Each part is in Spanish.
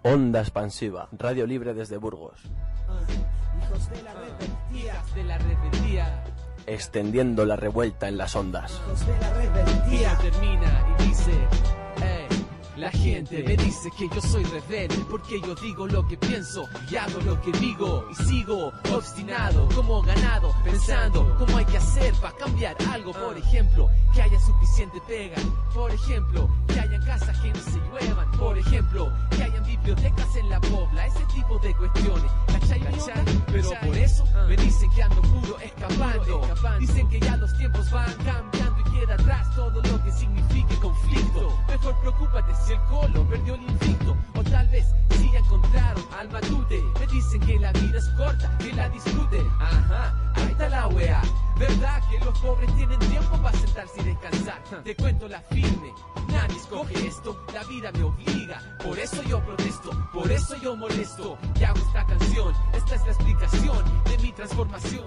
Onda Expansiva, radio libre desde Burgos. Hijos de la rebeldía. Extendiendo la revuelta en las ondas. Hijos de la rebeldía. Termina y dice, la gente me dice que yo soy rebelde porque yo digo lo que pienso y hago lo que digo y sigo obstinado como ganado pensando cómo hay que hacer para cambiar algo. Por ejemplo, que haya suficiente pega. Por ejemplo, que hayan casas que no se lluevan. Por ejemplo, que hayan bibliotecas en la pobla. Ese tipo de cuestiones. ¿Cachai? Pero por eso me dicen que ando puro escapando. Dicen que ya los tiempos van cambiando y queda atrás todo lo que signifique conflicto. Mejor preocúpate si el Colo perdió el invicto, o tal vez si ya encontraron al Matute. Me dicen que la vida es corta, que la disfruten. Ajá, ahí está la wea. ¿Verdad que los pobres tienen tiempo para sentarse y descansar? Te cuento la firme, nadie escoge esto, la vida me obliga. Por eso yo protesto, por eso yo molesto. Y hago esta canción, esta es la explicación de mi transformación.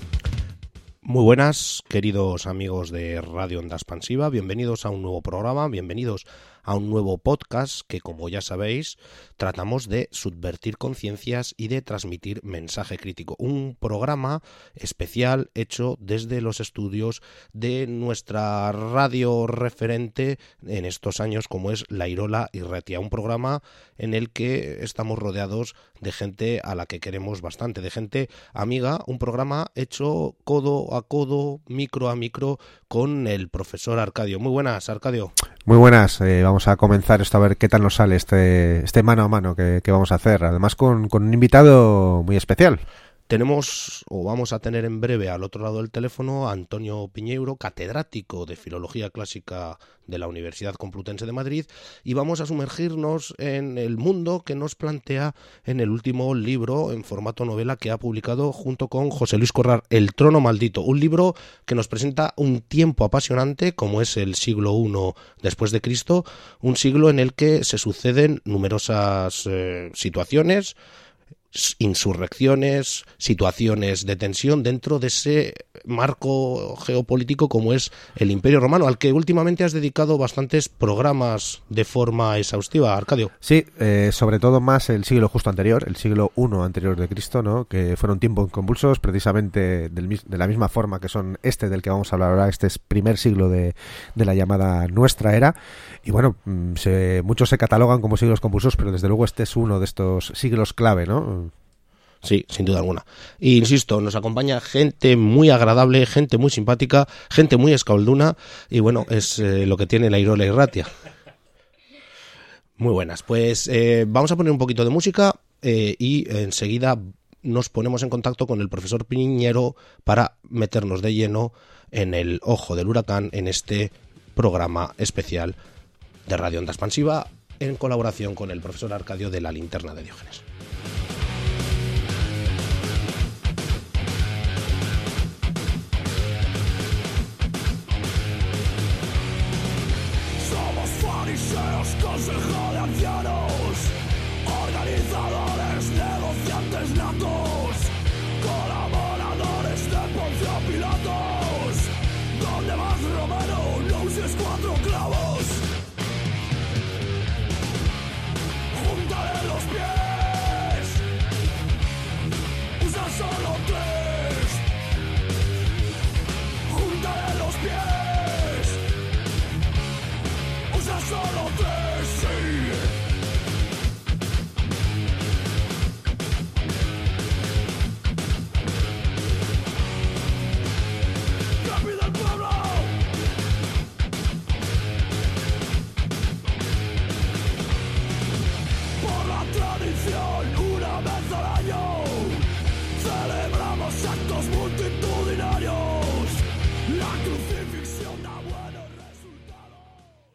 Muy buenas, queridos amigos de Radio Onda Expansiva, bienvenidos a un nuevo programa, bienvenidos a un nuevo podcast que, como ya sabéis, tratamos de subvertir conciencias y de transmitir mensaje crítico. Un programa especial hecho desde los estudios de nuestra radio referente en estos años, como es La Irola y Ratia. Un programa en el que estamos rodeados de gente a la que queremos bastante, de gente amiga. Un programa hecho codo a codo, micro a micro, con el profesor Arcadio. Muy buenas, Arcadio. Muy buenas, vamos a comenzar esto a ver qué tal nos sale este mano a mano que vamos a hacer, además con un invitado muy especial. Tenemos, o vamos a tener en breve al otro lado del teléfono, a Antonio Piñeiro, catedrático de Filología Clásica de la Universidad Complutense de Madrid, y vamos a sumergirnos en el mundo que nos plantea en el último libro en formato novela que ha publicado junto con José Luis Corral, El Trono Maldito, un libro que nos presenta un tiempo apasionante como es el siglo I después de Cristo, un siglo en el que se suceden numerosas situaciones, insurrecciones, situaciones de tensión dentro de ese marco geopolítico como es el Imperio Romano, al que últimamente has dedicado bastantes programas de forma exhaustiva, Arcadio. Sí, sobre todo más el siglo justo anterior, el siglo I anterior de Cristo, ¿no? Que fueron tiempos convulsos, precisamente de la misma forma que son este del que vamos a hablar ahora. Este es primer siglo de la llamada Nuestra Era, y bueno, muchos se catalogan como siglos convulsos, pero desde luego este es uno de estos siglos clave, ¿no? Sí, sin duda alguna. Y insisto, nos acompaña gente muy agradable, gente muy simpática, gente muy escalduna, y bueno, es lo que tiene La Irola y Ratia. Muy buenas. Pues vamos a poner un poquito de música y enseguida nos ponemos en contacto con el profesor Piñeiro para meternos de lleno en el ojo del huracán en este programa especial de Radio Onda Expansiva en colaboración con el profesor Arcadio de La Linterna de Diógenes. Consejo de ancianos, organizadores, negociantes natos, colaboradores de Poncio Pilatos. ¿Dónde vas, Romero? No uses 4 clavos. Júntale los pies, usa solo 3. Júntale los pies, usa solo 3. Una vez al año celebramos actos multitudinarios. La crucifixión da buenos resultados.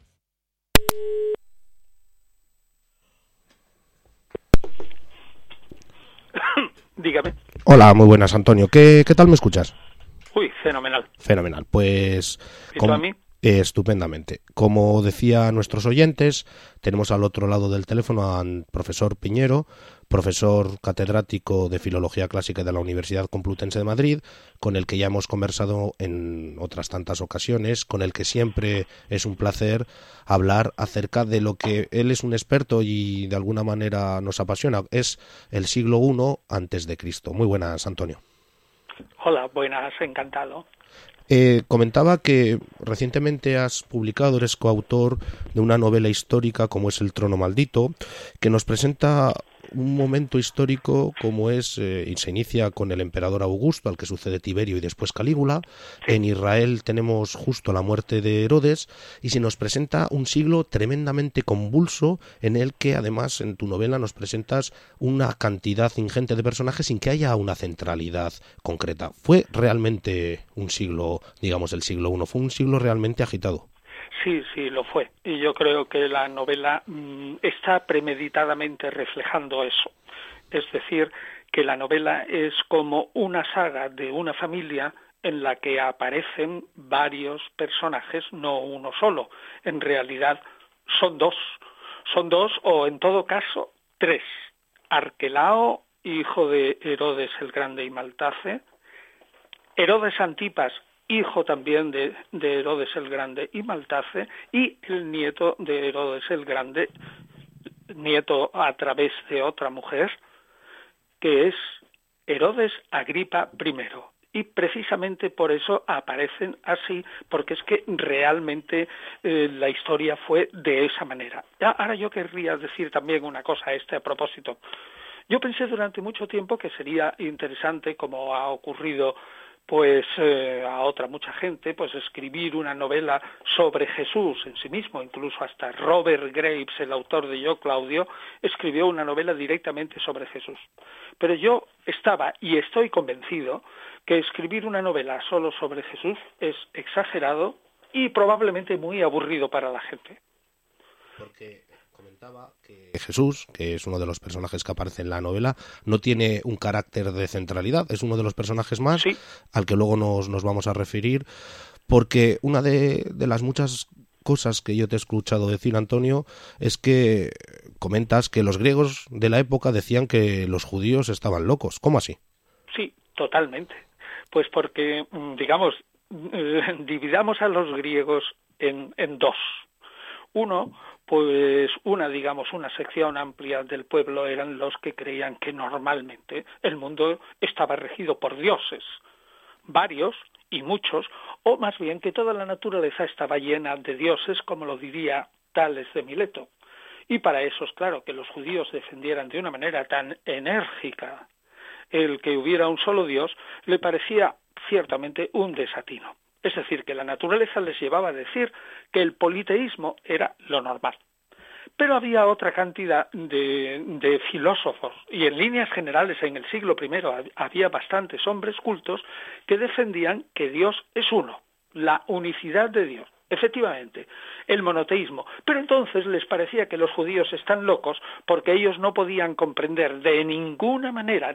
Dígame. Hola, muy buenas, Antonio. ¿Qué tal me escuchas? Uy, fenomenal. Fenomenal. Pues ¿Y tú a mí? Estupendamente. Como decía nuestros oyentes, tenemos al otro lado del teléfono al profesor Piñeiro profesor catedrático de Filología Clásica de la Universidad Complutense de Madrid, con el que ya hemos conversado en otras tantas ocasiones, con el que siempre es un placer hablar acerca de lo que él es un experto y de alguna manera nos apasiona, es el siglo I antes de Cristo. Muy buenas, Antonio. Hola, buenas, encantado. Comentaba que recientemente has publicado, eres coautor de una novela histórica como es El trono maldito, que nos presenta un momento histórico como es, y se inicia con el emperador Augusto, al que sucede Tiberio y después Calígula. En Israel tenemos justo la muerte de Herodes, y se nos presenta un siglo tremendamente convulso en el que además en tu novela nos presentas una cantidad ingente de personajes sin que haya una centralidad concreta. ¿Fue realmente un siglo, digamos el siglo I, fue un siglo realmente agitado? Sí, lo fue. Y yo creo que la novela está premeditadamente reflejando eso. Es decir, que la novela es como una saga de una familia en la que aparecen varios personajes, no uno solo. En realidad son dos o en todo caso tres. Arquelao, hijo de Herodes el Grande y Maltace, Herodes Antipas, hijo también de Herodes el Grande y Maltace, y el nieto de Herodes el Grande, nieto a través de otra mujer, que es Herodes Agripa I. Y precisamente por eso aparecen así, porque es que realmente la historia fue de esa manera. Ahora yo querría decir también una cosa a propósito. Yo pensé durante mucho tiempo que sería interesante, como ha ocurrido pues a mucha gente, pues escribir una novela sobre Jesús en sí mismo. Incluso hasta Robert Graves, el autor de Yo, Claudio, escribió una novela directamente sobre Jesús. Pero yo estaba y estoy convencido que escribir una novela solo sobre Jesús es exagerado y probablemente muy aburrido para la gente. Porque comentaba que Jesús, que es uno de los personajes que aparece en la novela, no tiene un carácter de centralidad, es uno de los personajes más, sí, al que luego nos vamos a referir, porque una de las muchas cosas que yo te he escuchado decir, Antonio, es que comentas que los griegos de la época decían que los judíos estaban locos. ¿Cómo así? Sí, totalmente. Pues porque, digamos, dividamos a los griegos en dos. Uno, pues una sección amplia del pueblo eran los que creían que normalmente el mundo estaba regido por dioses, varios y muchos, o más bien que toda la naturaleza estaba llena de dioses, como lo diría Tales de Mileto. Y para eso es claro que los judíos defendieran de una manera tan enérgica el que hubiera un solo Dios, le parecía ciertamente un desatino. Es decir, que la naturaleza les llevaba a decir que el politeísmo era lo normal. Pero había otra cantidad de filósofos, y en líneas generales en el siglo I había bastantes hombres cultos que defendían que Dios es uno, la unicidad de Dios. Efectivamente, el monoteísmo. Pero entonces les parecía que los judíos están locos porque ellos no podían comprender de ninguna manera,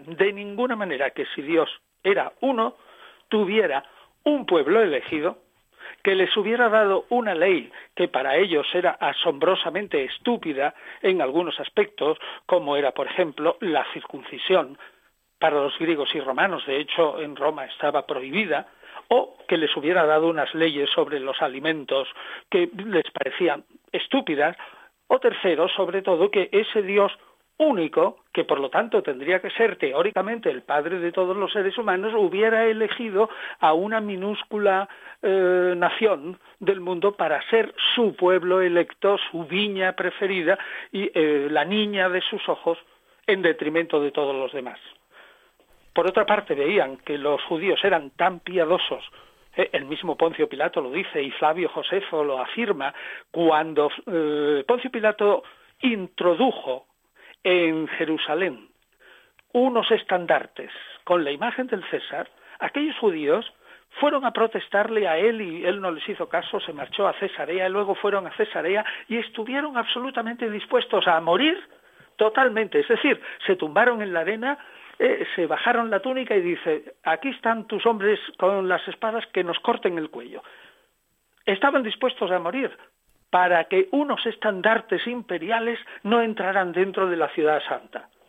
que si Dios era uno, tuviera un pueblo elegido, que les hubiera dado una ley que para ellos era asombrosamente estúpida en algunos aspectos, como era, por ejemplo, la circuncisión para los griegos y romanos. De hecho, en Roma estaba prohibida, o que les hubiera dado unas leyes sobre los alimentos que les parecían estúpidas, o tercero, sobre todo, que ese Dios único, que por lo tanto tendría que ser teóricamente el padre de todos los seres humanos, hubiera elegido a una minúscula nación del mundo para ser su pueblo electo, su viña preferida y la niña de sus ojos, en detrimento de todos los demás. Por otra parte, veían que los judíos eran tan piadosos, el mismo Poncio Pilato lo dice y Flavio Josefo lo afirma, cuando Poncio Pilato introdujo en Jerusalén unos estandartes con la imagen del César, aquellos judíos fueron a protestarle a él y él no les hizo caso, se marchó a Cesarea, y luego fueron a Cesarea y estuvieron absolutamente dispuestos a morir totalmente, es decir, se tumbaron en la arena, se bajaron la túnica y dice, aquí están tus hombres con las espadas que nos corten el cuello. Estaban dispuestos a morir para que unos estandartes imperiales no entraran dentro de la ciudad santa.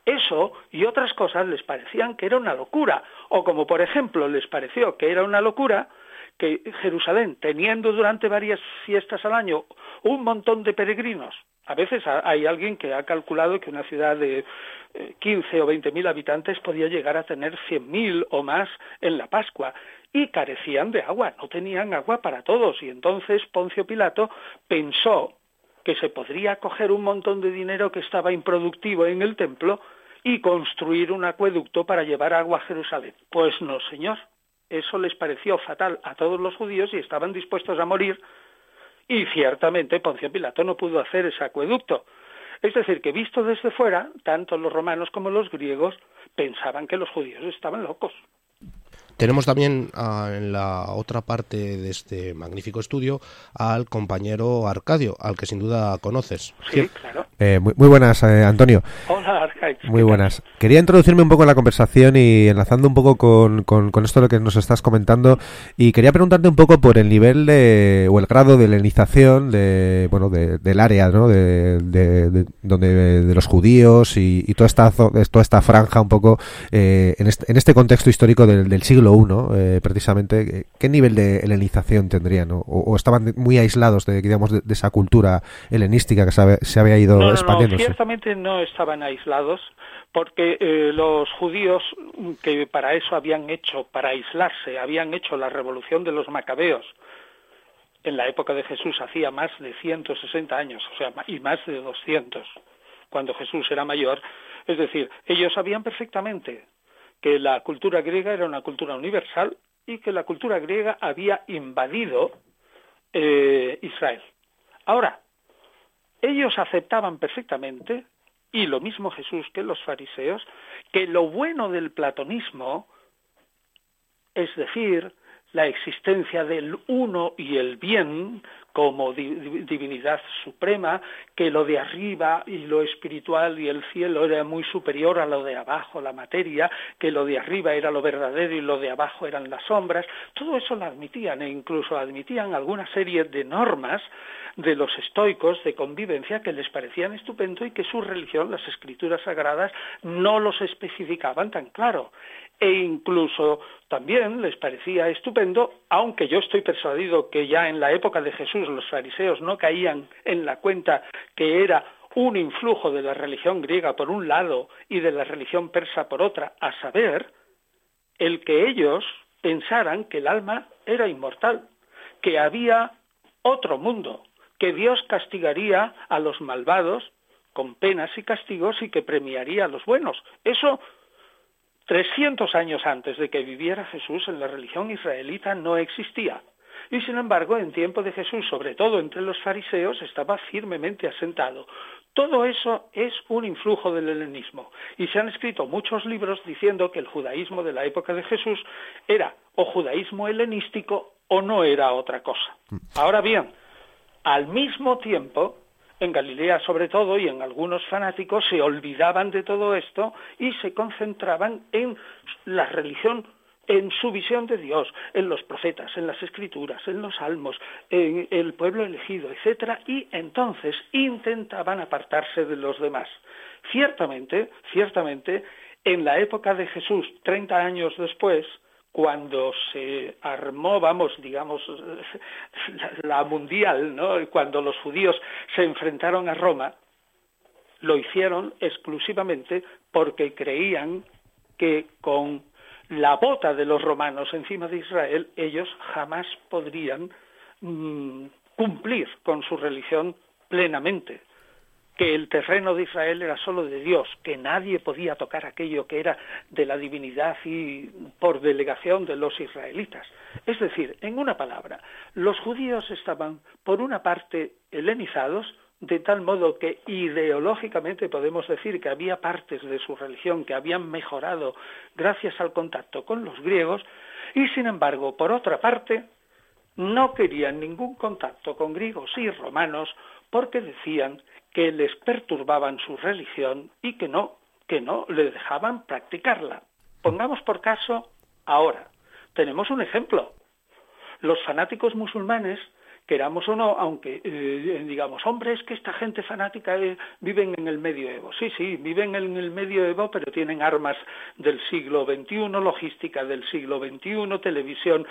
Eso y otras cosas les parecían que era una locura, o como por ejemplo les pareció que era una locura que Jerusalén, teniendo durante varias fiestas al año un montón de peregrinos, a veces hay alguien que ha calculado que una ciudad de 15 o 20.000 habitantes podía llegar a tener 100.000 o más en la Pascua, y carecían de agua, no tenían agua para todos, y entonces Poncio Pilato pensó que se podría coger un montón de dinero que estaba improductivo en el templo y construir un acueducto para llevar agua a Jerusalén. Pues no, señor, eso les pareció fatal a todos los judíos y estaban dispuestos a morir, y ciertamente Poncio Pilato no pudo hacer ese acueducto. Es decir, que visto desde fuera, tanto los romanos como los griegos pensaban que los judíos estaban locos. Tenemos también en la otra parte de este magnífico estudio al compañero Arcadio, al que sin duda conoces. Sí, claro. Muy buenas, Antonio. Hola, Arcadio. Muy buenas. Quería introducirme un poco en la conversación y enlazando un poco con esto de lo que nos estás comentando, y quería preguntarte un poco por el nivel o el grado de helenización del área, ¿no? de los judíos y toda esta franja un poco en este contexto histórico del siglo I, precisamente. ¿Qué nivel de helenización tendrían? ¿O estaban muy aislados de esa cultura helenística que se había ido expandiendo? No, ciertamente no estaban aislados, porque los judíos, que para aislarse, habían hecho la revolución de los macabeos en la época de Jesús, hacía más de 160 años, y más de 200, cuando Jesús era mayor. Es decir, ellos sabían perfectamente que la cultura griega era una cultura universal y que la cultura griega había invadido Israel. Ahora, ellos aceptaban perfectamente, y lo mismo Jesús que los fariseos, que lo bueno del platonismo, es decir, la existencia del uno y el bien como divinidad suprema, que lo de arriba y lo espiritual y el cielo era muy superior a lo de abajo, la materia, que lo de arriba era lo verdadero y lo de abajo eran las sombras, todo eso lo admitían, e incluso admitían alguna serie de normas de los estoicos de convivencia que les parecían estupendo y que su religión, las escrituras sagradas, no los especificaban tan claro. E incluso también les parecía estupendo, aunque yo estoy persuadido que ya en la época de Jesús los fariseos no caían en la cuenta que era un influjo de la religión griega por un lado y de la religión persa por otra, a saber, el que ellos pensaran que el alma era inmortal, que había otro mundo, que Dios castigaría a los malvados con penas y castigos y que premiaría a los buenos. Eso 300 años antes de que viviera Jesús en la religión israelita no existía. Y sin embargo, en tiempo de Jesús, sobre todo entre los fariseos, estaba firmemente asentado. Todo eso es un influjo del helenismo. Y se han escrito muchos libros diciendo que el judaísmo de la época de Jesús era o judaísmo helenístico o no era otra cosa. Ahora bien, al mismo tiempo, en Galilea sobre todo, y en algunos fanáticos, se olvidaban de todo esto y se concentraban en la religión, en su visión de Dios, en los profetas, en las escrituras, en los salmos, en el pueblo elegido, etcétera, y entonces intentaban apartarse de los demás. Ciertamente, en la época de Jesús, 30 años después, cuando se armó, la mundial, ¿no? Cuando los judíos se enfrentaron a Roma, lo hicieron exclusivamente porque creían que con la bota de los romanos encima de Israel, ellos jamás podrían cumplir con su religión plenamente, que el terreno de Israel era solo de Dios, que nadie podía tocar aquello que era de la divinidad y por delegación de los israelitas. Es decir, en una palabra, los judíos estaban, por una parte, helenizados, de tal modo que ideológicamente podemos decir que había partes de su religión que habían mejorado gracias al contacto con los griegos, y sin embargo, por otra parte, no querían ningún contacto con griegos y romanos porque decían que les perturbaban su religión y que no le dejaban practicarla. Pongamos por caso ahora. Tenemos un ejemplo. Los fanáticos musulmanes queramos o no, aunque digamos, hombre, es que esta gente fanática viven en el medioevo. Sí, viven en el medioevo, pero tienen armas del siglo XXI, logística del siglo XXI, televisión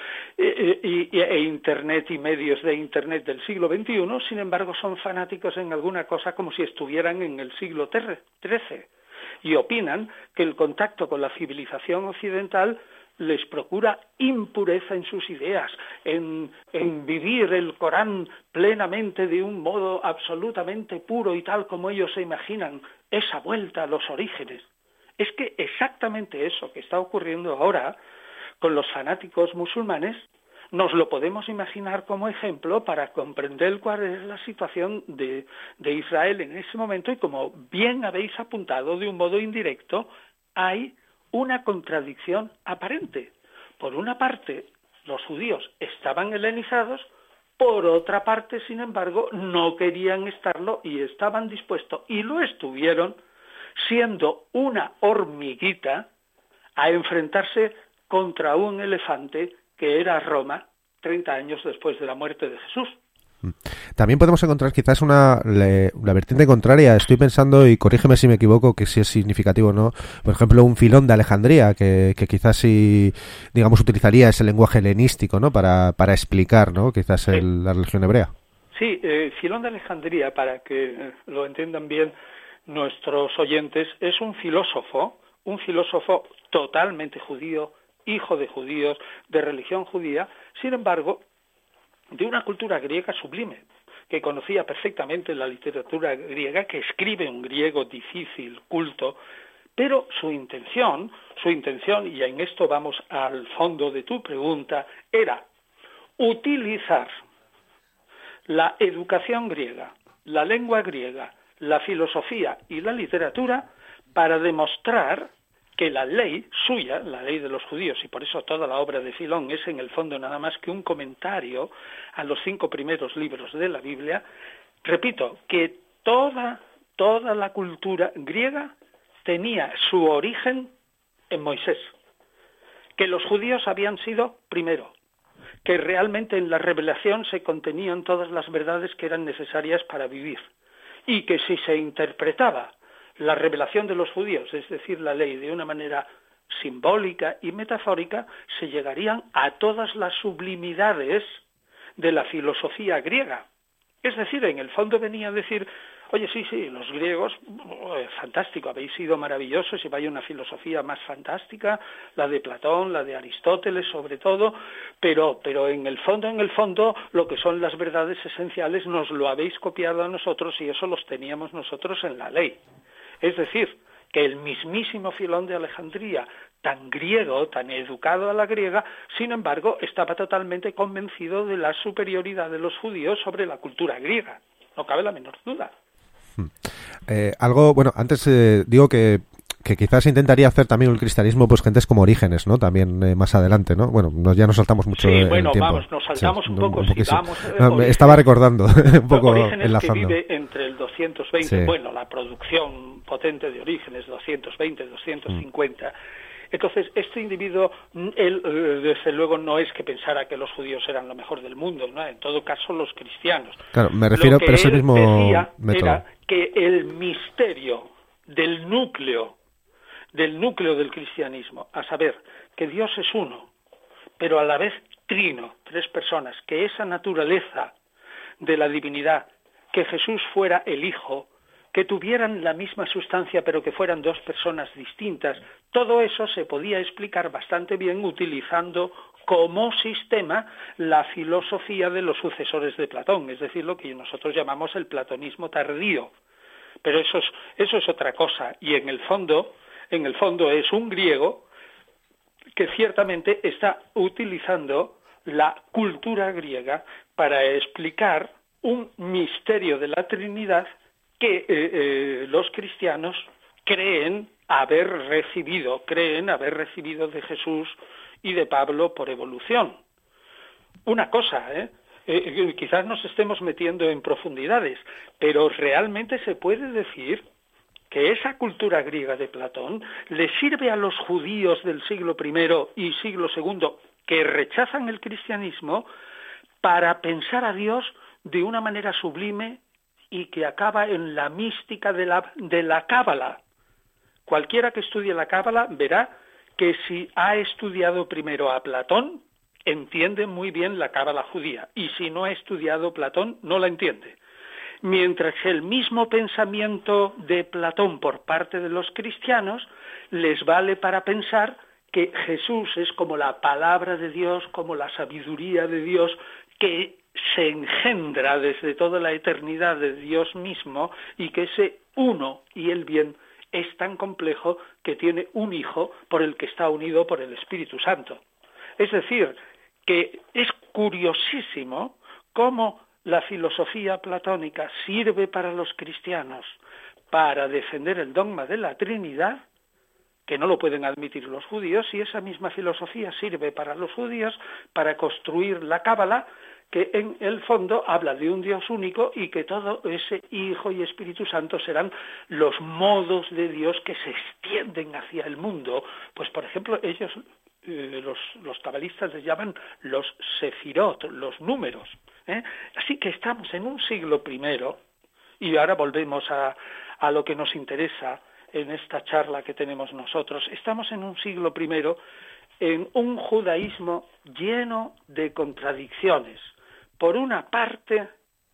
e Internet y medios de Internet del siglo XXI. Sin embargo, son fanáticos en alguna cosa como si estuvieran en el siglo XIII. Y opinan que el contacto con la civilización occidental les procura impureza en sus ideas, en vivir el Corán plenamente de un modo absolutamente puro y tal como ellos se imaginan, esa vuelta a los orígenes. Es que exactamente eso que está ocurriendo ahora con los fanáticos musulmanes, nos lo podemos imaginar como ejemplo para comprender cuál es la situación de Israel en ese momento, y como bien habéis apuntado de un modo indirecto, hay una contradicción aparente. Por una parte, los judíos estaban helenizados, por otra parte, sin embargo, no querían estarlo y estaban dispuestos, y lo estuvieron, siendo una hormiguita, a enfrentarse contra un elefante que era Roma 30 años después de la muerte de Jesús. También podemos encontrar quizás la vertiente contraria. Estoy pensando, y corrígeme si me equivoco, que si es significativo o no, por ejemplo, un Filón de Alejandría, que quizás sí, digamos, utilizaría ese lenguaje helenístico, ¿no?, para explicar, ¿no?, quizás la religión hebrea. Sí, Filón de Alejandría, para que lo entiendan bien nuestros oyentes, es un filósofo totalmente judío, hijo de judíos, de religión judía, sin embargo, de una cultura griega sublime, que conocía perfectamente la literatura griega, que escribe un griego difícil, culto, pero su intención, y en esto vamos al fondo de tu pregunta, era utilizar la educación griega, la lengua griega, la filosofía y la literatura para demostrar que la ley suya, la ley de los judíos, y por eso toda la obra de Filón es en el fondo nada más que un comentario a los 5 primeros libros de la Biblia, repito, que toda la cultura griega tenía su origen en Moisés, que los judíos habían sido primero, que realmente en la revelación se contenían todas las verdades que eran necesarias para vivir, y que si se interpretaba la revelación de los judíos, es decir, la ley, de una manera simbólica y metafórica, se llegarían a todas las sublimidades de la filosofía griega. Es decir, en el fondo venía a decir, oye, sí, los griegos, fantástico, habéis sido maravillosos y vaya una filosofía más fantástica, la de Platón, la de Aristóteles sobre todo, pero en el fondo, lo que son las verdades esenciales nos lo habéis copiado a nosotros y eso los teníamos nosotros en la ley. Es decir, que el mismísimo Filón de Alejandría, tan griego, tan educado a la griega, sin embargo, estaba totalmente convencido de la superioridad de los judíos sobre la cultura griega. No cabe la menor duda. Antes digo que quizás intentaría hacer también el cristianismo, pues gentes como Orígenes, ¿no? También más adelante, ¿no? Bueno, ya nos saltamos mucho el tiempo. Nos saltamos un poco. Estaba recordando un poco Orígenes, enlazando. que vive entre el 220, la producción potente de Orígenes, 220, 250. Entonces, este individuo, él desde luego no es que pensara que los judíos eran lo mejor del mundo, ¿no? En todo caso los cristianos. Claro, me refiero, pero es el mismo decía método. Era que el misterio del núcleo del cristianismo, a saber, que Dios es uno, pero a la vez trino, 3 personas, que esa naturaleza de la divinidad, que Jesús fuera el Hijo, que tuvieran la misma sustancia pero que fueran 2 personas distintas, todo eso se podía explicar bastante bien utilizando como sistema la filosofía de los sucesores de Platón, es decir, lo que nosotros llamamos el platonismo tardío. Pero eso es otra cosa, y en el fondo es un griego que ciertamente está utilizando la cultura griega para explicar un misterio de la Trinidad que los cristianos creen haber recibido de Jesús y de Pablo por evolución. Una cosa, quizás nos estemos metiendo en profundidades, pero realmente se puede decir que esa cultura griega de Platón le sirve a los judíos del siglo I y siglo II que rechazan el cristianismo para pensar a Dios de una manera sublime y que acaba en la mística de la Cábala. Cualquiera que estudie la Cábala verá que si ha estudiado primero a Platón, entiende muy bien la Cábala judía, y si no ha estudiado Platón, no la entiende. Mientras que el mismo pensamiento de Platón por parte de los cristianos les vale para pensar que Jesús es como la palabra de Dios, como la sabiduría de Dios, que se engendra desde toda la eternidad de Dios mismo, y que ese uno y el bien es tan complejo que tiene un hijo por el que está unido por el Espíritu Santo. Es decir, que es curiosísimo cómo la filosofía platónica sirve para los cristianos para defender el dogma de la Trinidad, que no lo pueden admitir los judíos, y esa misma filosofía sirve para los judíos para construir la Cábala, que en el fondo habla de un Dios único y que todo ese Hijo y Espíritu Santo serán los modos de Dios que se extienden hacia el mundo. Pues por ejemplo, ellos, los cabalistas les llaman los sefirot, los números. Así que estamos en un siglo primero, y ahora volvemos a lo que nos interesa en esta charla que tenemos nosotros. Estamos en un siglo primero en un judaísmo lleno de contradicciones. Por una parte,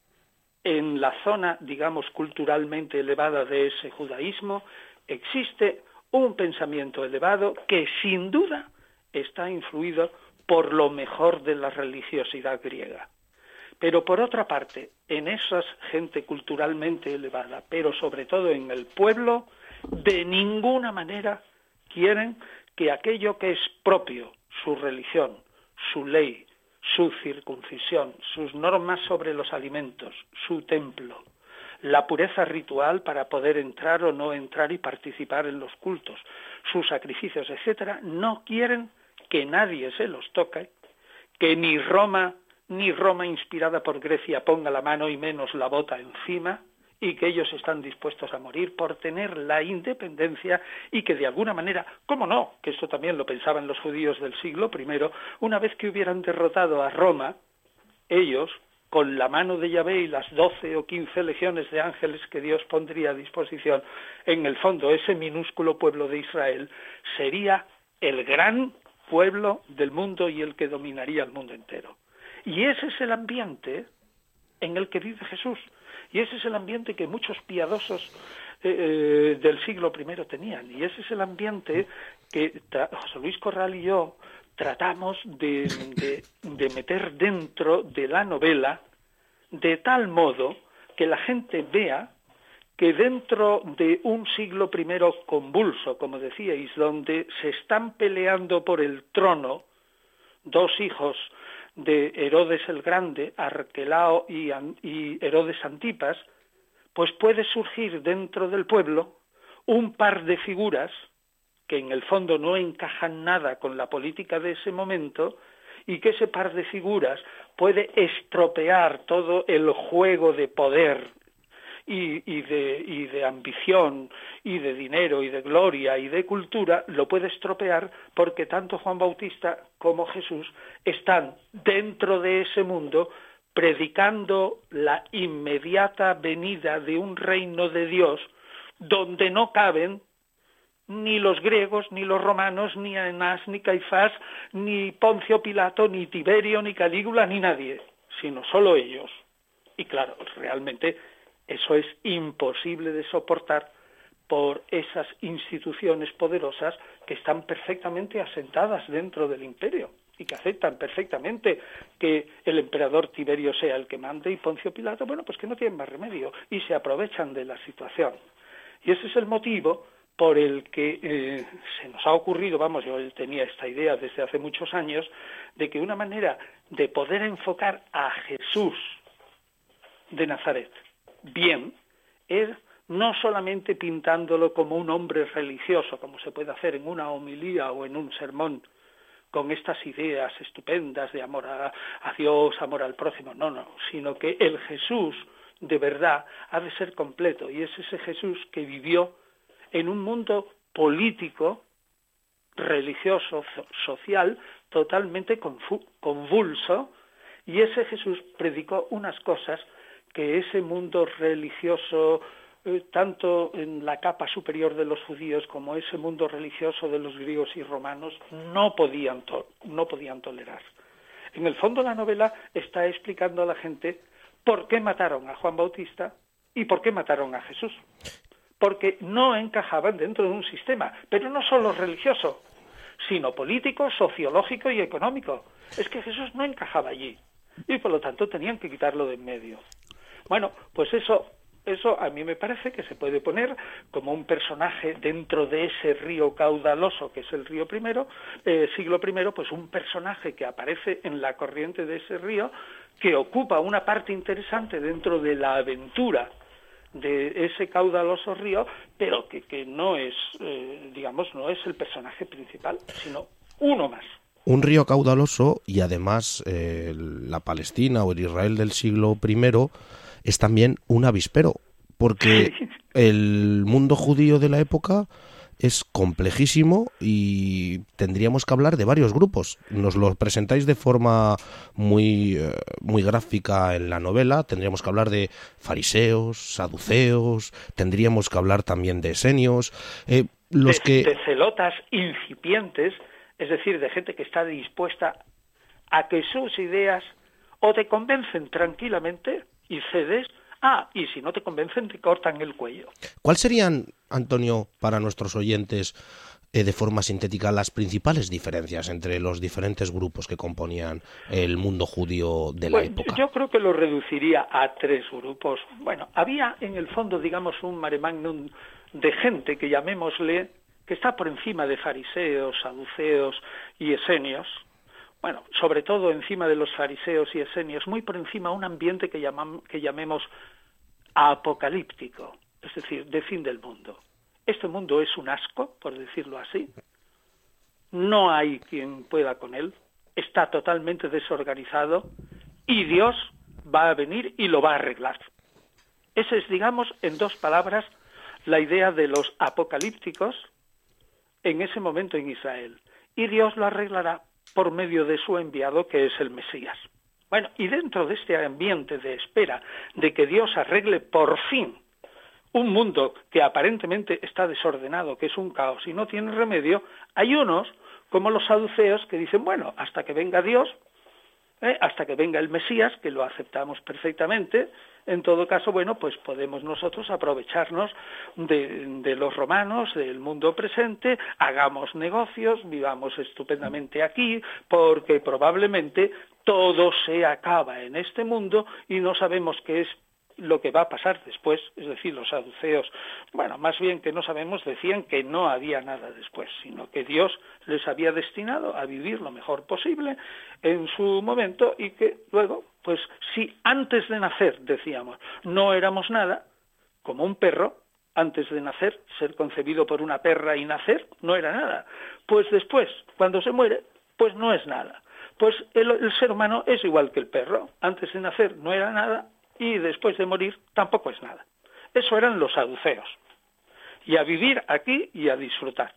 en la zona, digamos, culturalmente elevada de ese judaísmo, existe un pensamiento elevado que sin duda está influido por lo mejor de la religiosidad griega. Pero por otra parte, en esa gente culturalmente elevada, pero sobre todo en el pueblo, de ninguna manera quieren que aquello que es propio, su religión, su ley, su circuncisión, sus normas sobre los alimentos, su templo, la pureza ritual para poder entrar o no entrar y participar en los cultos, sus sacrificios, etcétera, no quieren que nadie se los toque, que ni Roma inspirada por Grecia ponga la mano y menos la bota encima, y que ellos están dispuestos a morir por tener la independencia, y que de alguna manera, ¿cómo no?, que esto también lo pensaban los judíos del siglo I, una vez que hubieran derrotado a Roma, ellos, con la mano de Yahvé y las 12 o 15 legiones de ángeles que Dios pondría a disposición, en el fondo ese minúsculo pueblo de Israel sería el gran pueblo del mundo y el que dominaría el mundo entero. Y ese es el ambiente en el que vive Jesús. Y ese es el ambiente que muchos piadosos del siglo I tenían. Y ese es el ambiente que José Luis Corral y yo tratamos de meter dentro de la novela, de tal modo que la gente vea que dentro de un siglo I convulso, como decíais, donde se están peleando por el trono dos hijos de Herodes el Grande, Arquelao y Herodes Antipas, pues puede surgir dentro del pueblo un par de figuras que en el fondo no encajan nada con la política de ese momento, y que ese par de figuras puede estropear todo el juego de poder y de ambición y de dinero y de gloria y de cultura, lo puede estropear, porque tanto Juan Bautista como Jesús están dentro de ese mundo predicando la inmediata venida de un reino de Dios donde no caben ni los griegos, ni los romanos, ni Anás, ni Caifás, ni Poncio Pilato, ni Tiberio, ni Calígula, ni nadie, sino solo ellos. Y claro, realmente eso es imposible de soportar por esas instituciones poderosas que están perfectamente asentadas dentro del imperio y que aceptan perfectamente que el emperador Tiberio sea el que mande y Poncio Pilato, bueno, pues que no tienen más remedio y se aprovechan de la situación. Y ese es el motivo por el que se nos ha ocurrido, vamos, yo tenía esta idea desde hace muchos años, de que una manera de poder enfocar a Jesús de Nazaret bien es no solamente pintándolo como un hombre religioso, como se puede hacer en una homilía o en un sermón, con estas ideas estupendas de amor a Dios, amor al prójimo, no, sino que el Jesús de verdad ha de ser completo, y es ese Jesús que vivió en un mundo político, religioso, social, totalmente convulso, Y ese Jesús predicó unas cosas que ese mundo religioso, tanto en la capa superior de los judíos como ese mundo religioso de los griegos y romanos, no podían tolerar. En el fondo la novela está explicando a la gente por qué mataron a Juan Bautista y por qué mataron a Jesús. Porque no encajaban dentro de un sistema, pero no solo religioso, sino político, sociológico y económico. Es que Jesús no encajaba allí y por lo tanto tenían que quitarlo de en medio. Bueno, pues eso a mí me parece que se puede poner como un personaje dentro de ese río caudaloso que es el río siglo I, pues un personaje que aparece en la corriente de ese río, que ocupa una parte interesante dentro de la aventura de ese caudaloso río, pero que no es, no es el personaje principal, sino uno más. Un río caudaloso y además la Palestina o el Israel del siglo I es también un avispero, porque el mundo judío de la época es complejísimo y tendríamos que hablar de varios grupos. Nos lo presentáis de forma muy gráfica en la novela. Tendríamos que hablar de fariseos, saduceos, tendríamos que hablar también de esenios, de celotas incipientes, es decir, de gente que está dispuesta a que sus ideas o te convencen tranquilamente y cedes, y si no te convencen te cortan el cuello. ¿Cuáles serían, Antonio, para nuestros oyentes, de forma sintética, las principales diferencias entre los diferentes grupos que componían el mundo judío de la época? Yo creo que lo reduciría a 3 grupos. Bueno, había en el fondo, un mare magnum de gente que llamémosle, que está por encima de fariseos, saduceos y esenios. Bueno, sobre todo encima de los fariseos y esenios, muy por encima un ambiente que llamemos apocalíptico, es decir, de fin del mundo. Este mundo es un asco, por decirlo así. No hay quien pueda con él. Está totalmente desorganizado y Dios va a venir y lo va a arreglar. Esa es, en 2 palabras, la idea de los apocalípticos en ese momento en Israel. Y Dios lo arreglará por medio de su enviado, que es el Mesías. Bueno, y dentro de este ambiente de espera de que Dios arregle por fin un mundo que aparentemente está desordenado, que es un caos y no tiene remedio, hay unos, como los saduceos, que dicen, bueno, hasta que venga Dios, hasta que venga el Mesías, que lo aceptamos perfectamente. En todo caso, pues podemos nosotros aprovecharnos de los romanos, del mundo presente, hagamos negocios, vivamos estupendamente aquí, porque probablemente todo se acaba en este mundo y no sabemos qué es lo que va a pasar después. Es decir, los saduceos, más bien que no sabemos, decían que no había nada después, sino que Dios les había destinado a vivir lo mejor posible en su momento y que luego, si antes de nacer, decíamos, no éramos nada, como un perro, antes de nacer, ser concebido por una perra y nacer, no era nada. Pues después, cuando se muere, no es nada. Pues el ser humano es igual que el perro, antes de nacer no era nada, y después de morir tampoco es nada. Eso eran los saduceos. Y a vivir aquí y a disfrutar.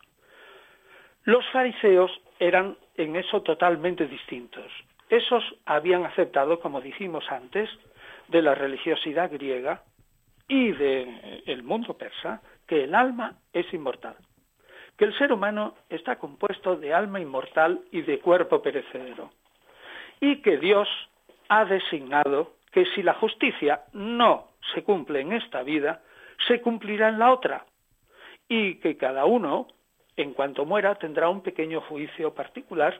Los fariseos eran en eso totalmente distintos. Esos habían aceptado, como dijimos antes, de la religiosidad griega y del mundo persa, que el alma es inmortal. Que el ser humano está compuesto de alma inmortal y de cuerpo perecedero. Y que Dios ha designado que si la justicia no se cumple en esta vida, se cumplirá en la otra, y que cada uno, en cuanto muera, tendrá un pequeño juicio particular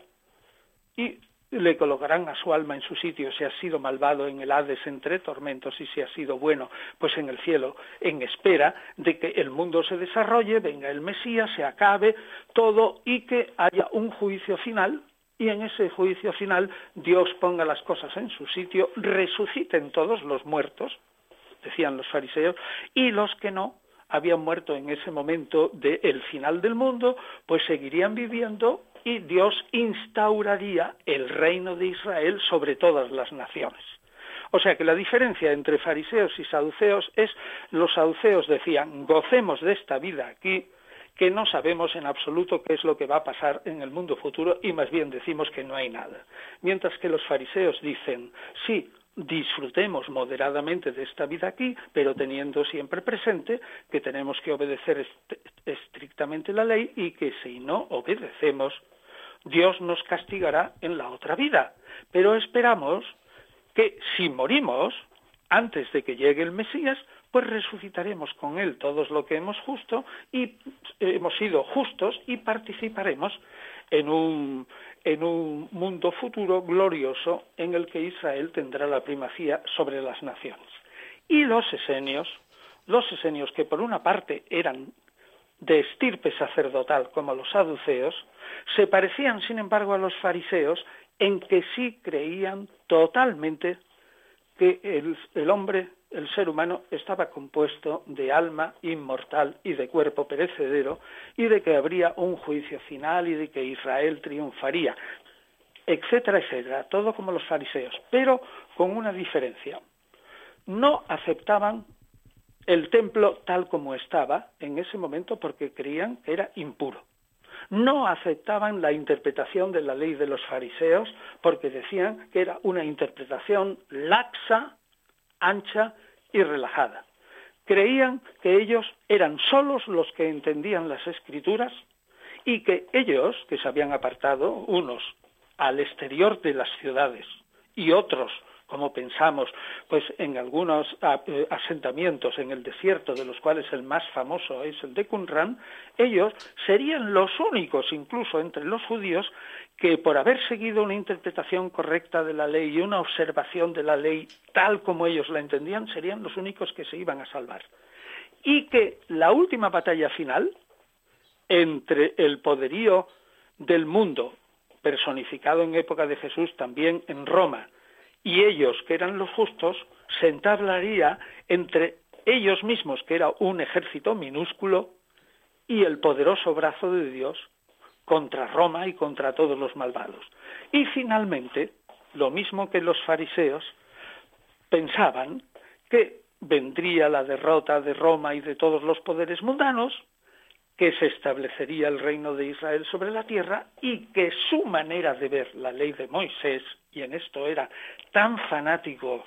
y le colocarán a su alma en su sitio, si ha sido malvado en el Hades entre tormentos y si ha sido bueno, pues en el cielo, en espera de que el mundo se desarrolle, venga el Mesías, se acabe todo y que haya un juicio final. Y en ese juicio final Dios ponga las cosas en su sitio, resuciten todos los muertos, decían los fariseos, y los que no habían muerto en ese momento del final del mundo, pues seguirían viviendo y Dios instauraría el reino de Israel sobre todas las naciones. O sea que la diferencia entre fariseos y saduceos es, los saduceos decían, gocemos de esta vida aquí, que no sabemos en absoluto qué es lo que va a pasar en el mundo futuro y más bien decimos que no hay nada. Mientras que los fariseos dicen, sí, disfrutemos moderadamente de esta vida aquí, pero teniendo siempre presente que tenemos que obedecer estrictamente la ley y que si no obedecemos, Dios nos castigará en la otra vida. Pero esperamos que si morimos antes de que llegue el Mesías, pues resucitaremos con él todos lo que hemos sido justos y participaremos en un mundo futuro glorioso en el que Israel tendrá la primacía sobre las naciones. Y los esenios que por una parte eran de estirpe sacerdotal como los saduceos, se parecían sin embargo a los fariseos en que sí creían totalmente que el hombre, el ser humano, estaba compuesto de alma inmortal y de cuerpo perecedero, y de que habría un juicio final y de que Israel triunfaría, etcétera, etcétera, todo como los fariseos, pero con una diferencia. No aceptaban el templo tal como estaba en ese momento porque creían que era impuro. No aceptaban la interpretación de la ley de los fariseos porque decían que era una interpretación laxa, ancha y relajada. Creían que ellos eran solos los que entendían las Escrituras y que ellos, que se habían apartado, unos al exterior de las ciudades y otros, como pensamos, pues en algunos asentamientos en el desierto, de los cuales el más famoso es el de Qumran, ellos serían los únicos, incluso entre los judíos, que por haber seguido una interpretación correcta de la ley y una observación de la ley tal como ellos la entendían, serían los únicos que se iban a salvar. Y que la última batalla final entre el poderío del mundo, personificado en época de Jesús también en Roma, y ellos, que eran los justos, se entablaría entre ellos mismos, que era un ejército minúsculo, y el poderoso brazo de Dios contra Roma y contra todos los malvados. Y finalmente, lo mismo que los fariseos, pensaban que vendría la derrota de Roma y de todos los poderes mundanos, que se establecería el reino de Israel sobre la tierra y que su manera de ver la ley de Moisés, y en esto eran tan fanáticos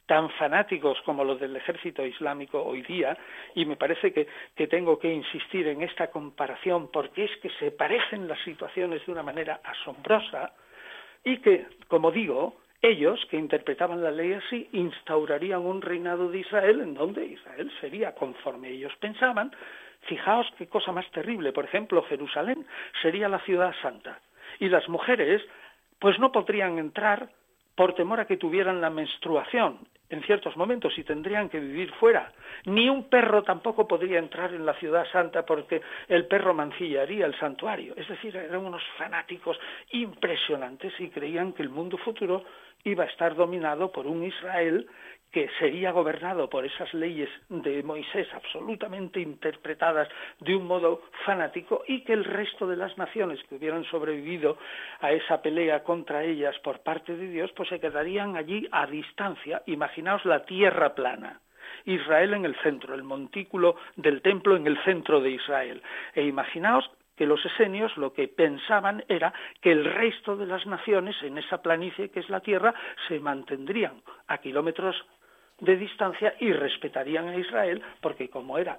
como los del ejército islámico hoy día, y me parece que tengo que insistir en esta comparación porque es que se parecen las situaciones de una manera asombrosa, y que, como digo, ellos, que interpretaban la ley así, instaurarían un reinado de Israel en donde Israel sería conforme ellos pensaban. Fijaos qué cosa más terrible. Por ejemplo, Jerusalén sería la ciudad santa y las mujeres pues no podrían entrar por temor a que tuvieran la menstruación en ciertos momentos y tendrían que vivir fuera. Ni un perro tampoco podría entrar en la ciudad santa porque el perro mancillaría el santuario. Es decir, eran unos fanáticos impresionantes y creían que el mundo futuro iba a estar dominado por un Israel que sería gobernado por esas leyes de Moisés absolutamente interpretadas de un modo fanático y que el resto de las naciones que hubieran sobrevivido a esa pelea contra ellas por parte de Dios, pues se quedarían allí a distancia. Imaginaos la tierra plana. Israel en el centro, el montículo del templo en el centro de Israel. E imaginaos que los esenios lo que pensaban era que el resto de las naciones en esa planicie que es la tierra se mantendrían a kilómetros de distancia y respetarían a Israel porque como era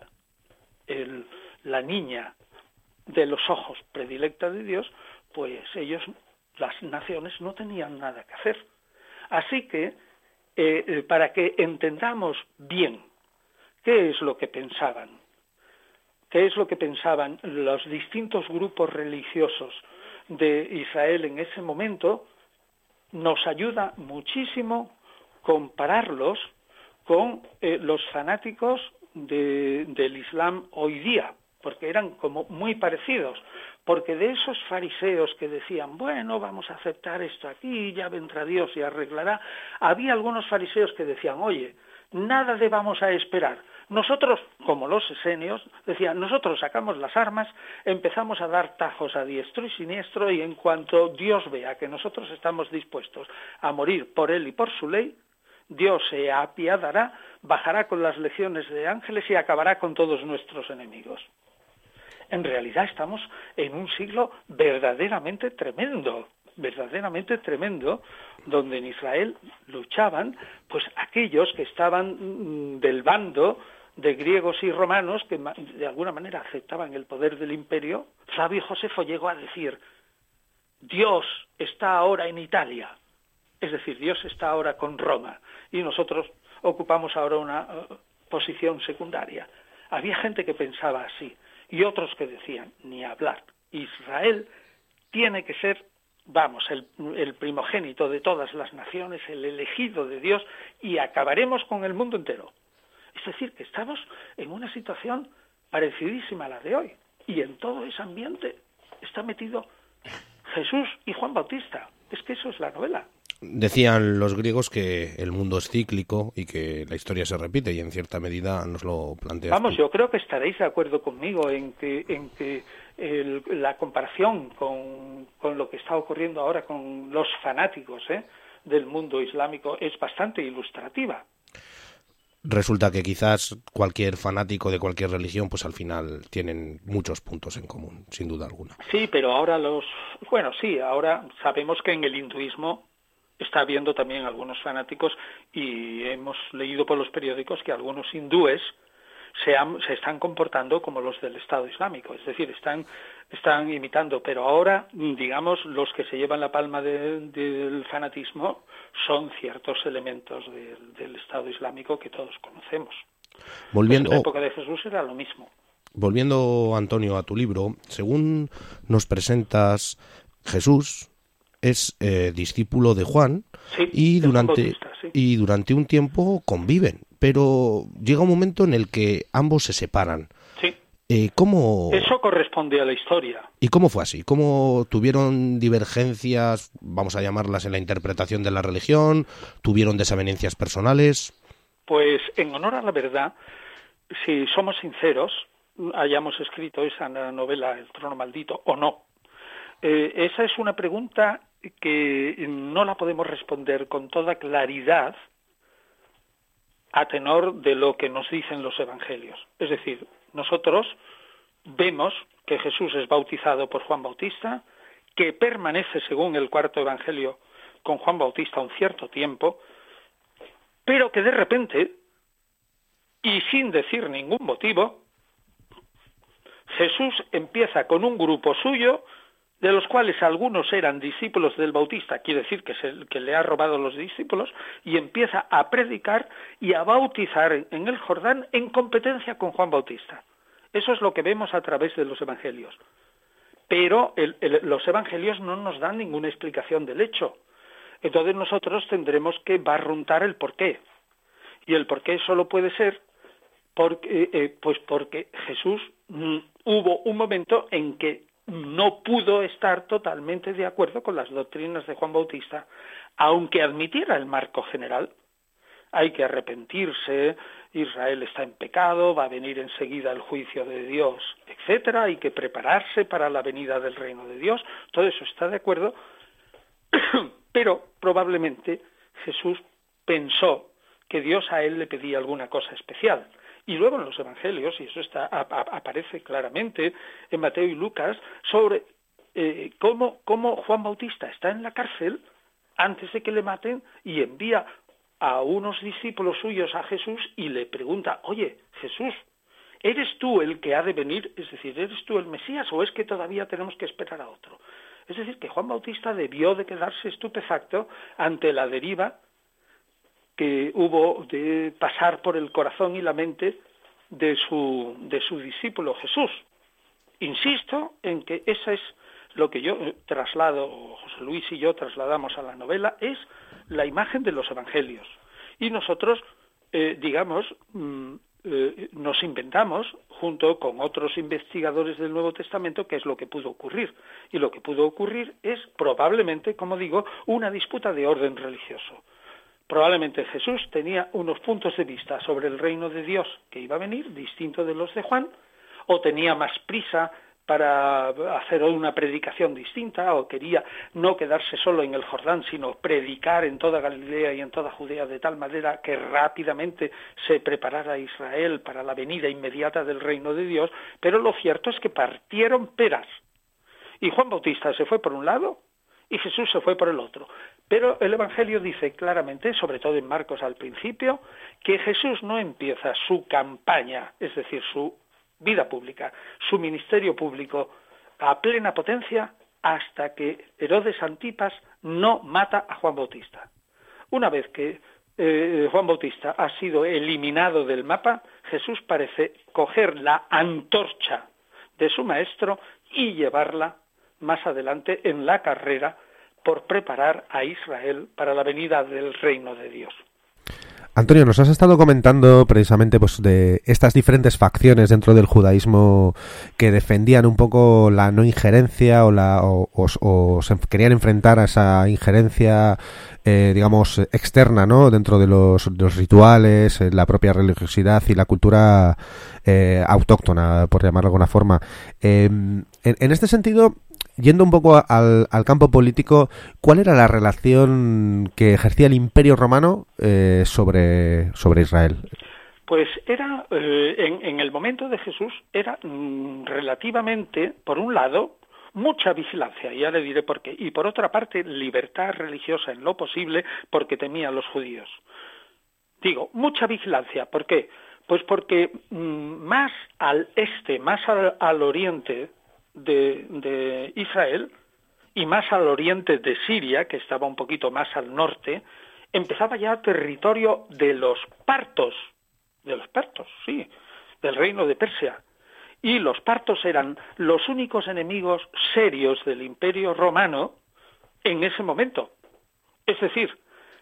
la niña de los ojos predilecta de Dios, pues ellos, las naciones, no tenían nada que hacer. Así que, para que entendamos bien qué es lo que pensaban los distintos grupos religiosos de Israel en ese momento, nos ayuda muchísimo compararlos con los fanáticos del Islam hoy día, porque eran como muy parecidos, porque de esos fariseos que decían, bueno, vamos a aceptar esto aquí, ya vendrá Dios y arreglará, había algunos fariseos que decían, oye, nada de vamos a esperar. Nosotros, como los esenios, decían, nosotros sacamos las armas, empezamos a dar tajos a diestro y siniestro y en cuanto Dios vea que nosotros estamos dispuestos a morir por él y por su ley, Dios se apiadará, bajará con las legiones de ángeles y acabará con todos nuestros enemigos. En realidad estamos en un siglo verdaderamente tremendo, donde en Israel luchaban pues aquellos que estaban del bando de griegos y romanos que de alguna manera aceptaban el poder del imperio. Flavio Josefo llegó a decir: Dios está ahora en Italia, es decir, Dios está ahora con Roma, y nosotros ocupamos ahora una posición secundaria. Había gente que pensaba así, y otros que decían, ni hablar, Israel tiene que ser, el primogénito de todas las naciones, el elegido de Dios, y acabaremos con el mundo entero. Es decir, que estamos en una situación parecidísima a la de hoy, y en todo ese ambiente está metido Jesús y Juan Bautista. Es que eso es la novela. Decían los griegos que el mundo es cíclico y que la historia se repite, y en cierta medida nos lo planteas tú. Yo creo que estaréis de acuerdo conmigo en que la comparación con lo que está ocurriendo ahora con los fanáticos del mundo islámico es bastante ilustrativa. Resulta que quizás cualquier fanático de cualquier religión, pues al final tienen muchos puntos en común, sin duda alguna. Sí, pero ahora ahora sabemos que en el hinduismo está habiendo también algunos fanáticos, y hemos leído por los periódicos que algunos hindúes se están comportando como los del Estado Islámico, es decir, están imitando, pero ahora, digamos, los que se llevan la palma del fanatismo son ciertos elementos del Estado Islámico que todos conocemos. Volviendo, en la época de Jesús era lo mismo. Volviendo, Antonio, a tu libro, según nos presentas, Jesús es discípulo de Juan, sí, y Bautista, sí. Y durante un tiempo conviven, pero llega un momento en el que ambos se separan. Sí. ¿Cómo? Eso corresponde a la historia. ¿Y cómo fue así? ¿Cómo tuvieron divergencias, vamos a llamarlas, en la interpretación de la religión? ¿Tuvieron desavenencias personales? Pues en honor a la verdad, si somos sinceros, hayamos escrito esa novela El trono maldito o no, esa es una pregunta que no la podemos responder con toda claridad a tenor de lo que nos dicen los evangelios. Es decir, nosotros vemos que Jesús es bautizado por Juan Bautista, que permanece, según el cuarto evangelio, con Juan Bautista un cierto tiempo, pero que de repente, y sin decir ningún motivo, Jesús empieza con un grupo suyo, de los cuales algunos eran discípulos del Bautista, quiere decir que le ha robado los discípulos, y empieza a predicar y a bautizar en el Jordán en competencia con Juan Bautista. Eso es lo que vemos a través de los evangelios. Pero los evangelios no nos dan ninguna explicación del hecho. Entonces nosotros tendremos que barruntar el porqué. Y el porqué solo puede ser porque Jesús hubo un momento en que no pudo estar totalmente de acuerdo con las doctrinas de Juan Bautista, aunque admitiera el marco general. Hay que arrepentirse, Israel está en pecado, va a venir enseguida el juicio de Dios, etcétera, hay que prepararse para la venida del reino de Dios, todo eso está de acuerdo, pero probablemente Jesús pensó que Dios a él le pedía alguna cosa especial. Y luego en los evangelios, y eso aparece claramente en Mateo y Lucas, sobre cómo Juan Bautista está en la cárcel antes de que le maten y envía a unos discípulos suyos a Jesús y le pregunta: oye, Jesús, ¿eres tú el que ha de venir? Es decir, ¿eres tú el Mesías o es que todavía tenemos que esperar a otro? Es decir, que Juan Bautista debió de quedarse estupefacto ante la deriva que hubo de pasar por el corazón y la mente de su discípulo Jesús. Insisto en que esa es lo que yo traslado, José Luis y yo trasladamos a la novela, es la imagen de los evangelios. Y nosotros, nos inventamos, junto con otros investigadores del Nuevo Testamento, qué es lo que pudo ocurrir. Y lo que pudo ocurrir es probablemente, como digo, una disputa de orden religioso. Probablemente Jesús tenía unos puntos de vista sobre el reino de Dios que iba a venir, distinto de los de Juan, o tenía más prisa para hacer una predicación distinta, o quería no quedarse solo en el Jordán, sino predicar en toda Galilea y en toda Judea, de tal manera que rápidamente se preparara Israel para la venida inmediata del reino de Dios. Pero lo cierto es que partieron peras, y Juan Bautista se fue por un lado y Jesús se fue por el otro. Pero el Evangelio dice claramente, sobre todo en Marcos al principio, que Jesús no empieza su campaña, es decir, su vida pública, su ministerio público a plena potencia, hasta que Herodes Antipas no mata a Juan Bautista. Una vez que Juan Bautista ha sido eliminado del mapa, Jesús parece coger la antorcha de su maestro y llevarla más adelante en la carrera por preparar a Israel para la venida del reino de Dios. Antonio, nos has estado comentando precisamente pues de estas diferentes facciones dentro del judaísmo que defendían un poco la no injerencia o se querían enfrentar a esa injerencia digamos externa, ¿no? Dentro de los rituales, la propia religiosidad y la cultura autóctona, por llamarlo de alguna forma. En este sentido, yendo un poco al campo político, ¿cuál era la relación que ejercía el Imperio Romano sobre Israel? Pues era, en el momento de Jesús, era relativamente, por un lado, mucha vigilancia, y ya le diré por qué, y por otra parte, libertad religiosa en lo posible, porque temía a los judíos. Digo, mucha vigilancia, ¿por qué? Pues porque más al este, más al oriente de Israel y más al oriente de Siria, que estaba un poquito más al norte, empezaba ya territorio de los partos, sí, del reino de Persia. Y los partos eran los únicos enemigos serios del Imperio Romano en ese momento. Es decir,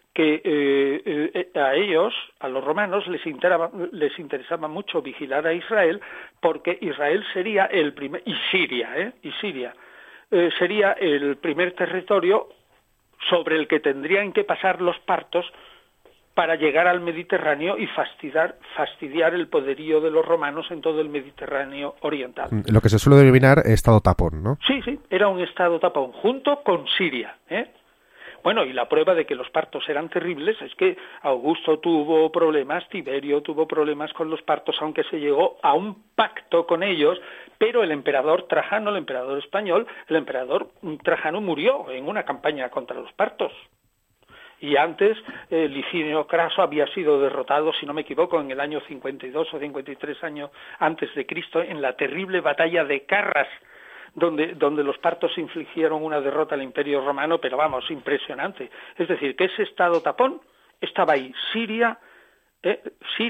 que a ellos, a los romanos, les interesaba mucho vigilar a Israel, porque Israel sería el primer, y Siria sería el primer territorio sobre el que tendrían que pasar los partos para llegar al Mediterráneo y fastidiar el poderío de los romanos en todo el Mediterráneo oriental. Lo que se suele denominar estado tapón, ¿no? Sí, era un estado tapón, junto con Siria, Bueno, y la prueba de que los partos eran terribles es que Augusto tuvo problemas, Tiberio tuvo problemas con los partos, aunque se llegó a un pacto con ellos, pero el emperador Trajano, el emperador español, el emperador Trajano murió en una campaña contra los partos. Y antes, Licinio Craso había sido derrotado, si no me equivoco, en el año 52 o 53 años antes de Cristo, en la terrible batalla de Carras, donde los partos infligieron una derrota al Imperio Romano, pero vamos, impresionante. Es decir, que ese estado tapón estaba ahí, Siria e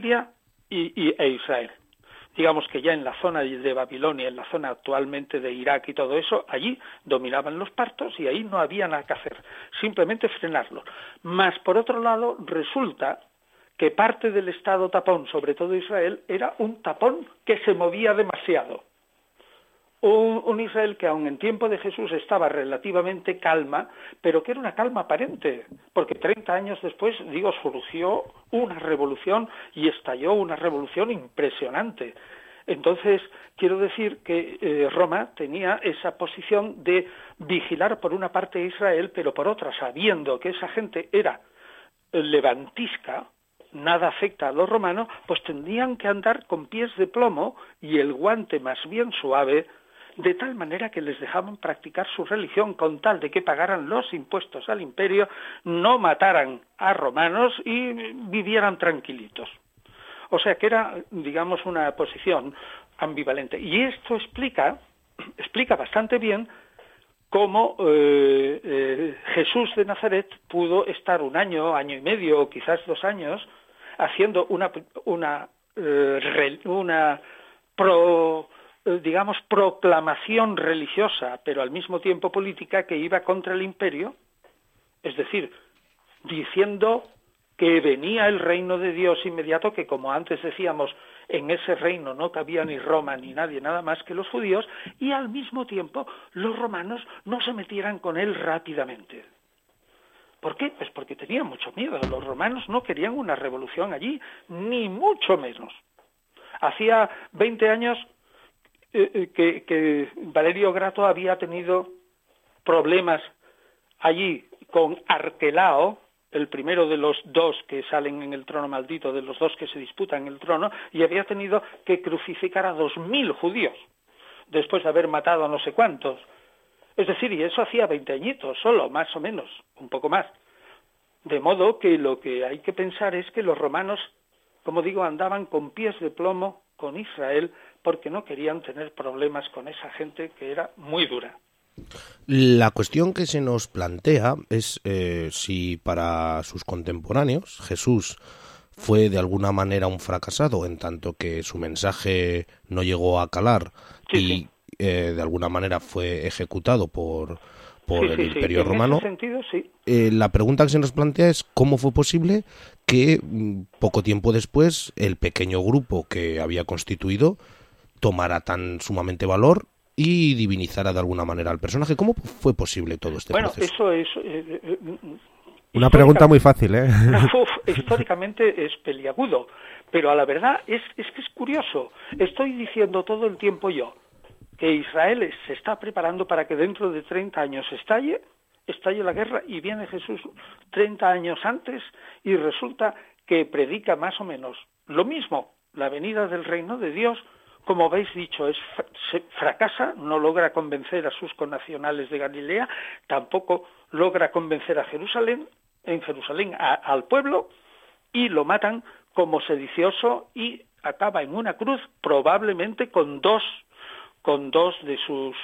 Israel. Digamos que ya en la zona de Babilonia, en la zona actualmente de Irak y todo eso, allí dominaban los partos y ahí no había nada que hacer, simplemente frenarlos. Mas, por otro lado, resulta que parte del estado tapón, sobre todo Israel, era un tapón que se movía demasiado. Un Israel que aun en tiempo de Jesús estaba relativamente calma, pero que era una calma aparente, porque 30 años después, surgió una revolución y estalló una revolución impresionante. Entonces, quiero decir que Roma tenía esa posición de vigilar por una parte a Israel, pero por otra, sabiendo que esa gente era levantisca, nada afecta a los romanos, pues tendrían que andar con pies de plomo y el guante más bien suave, de tal manera que les dejaban practicar su religión con tal de que pagaran los impuestos al imperio, no mataran a romanos y vivieran tranquilitos. O sea que era, digamos, una posición ambivalente. Y esto explica bastante bien cómo Jesús de Nazaret pudo estar un año, año y medio o quizás 2 años haciendo una proclamación religiosa, pero al mismo tiempo política, que iba contra el imperio, es decir, diciendo que venía el reino de Dios inmediato, que como antes decíamos, en ese reino no cabía ni Roma ni nadie, nada más que los judíos, y al mismo tiempo los romanos no se metieran con él rápidamente. ¿Por qué? Pues porque tenían mucho miedo. Los romanos no querían una revolución allí, ni mucho menos. Hacía 20 años que Valerio Grato había tenido problemas allí con Arquelao, el primero de los dos que salen en el trono maldito, de los dos que se disputan el trono, y había tenido que crucificar a 2.000 judíos, después de haber matado a no sé cuántos. Es decir, y eso hacía 20 añitos solo, más o menos, un poco más. De modo que lo que hay que pensar es que los romanos, como digo, andaban con pies de plomo con Israel porque no querían tener problemas con esa gente que era muy dura. La cuestión que se nos plantea es si para sus contemporáneos Jesús fue de alguna manera un fracasado, en tanto que su mensaje no llegó a calar y de alguna manera fue ejecutado por el Imperio Romano. En ese sentido, sí. La pregunta que se nos plantea es cómo fue posible que poco tiempo después el pequeño grupo que había constituido tomara tan sumamente valor y divinizara de alguna manera al personaje. ¿Cómo fue posible todo este proceso? Bueno, eso es... Una pregunta muy fácil, ¿eh? Históricamente es peliagudo, pero a la verdad es que es curioso. Estoy diciendo todo el tiempo yo que Israel se está preparando para que dentro de 30 años estalle la guerra, y viene Jesús 30 años antes y resulta que predica más o menos lo mismo, la venida del reino de Dios. Como habéis dicho, fracasa, no logra convencer a sus connacionales de Galilea, tampoco logra convencer a Jerusalén, al pueblo, y lo matan como sedicioso y acaba en una cruz, probablemente con dos de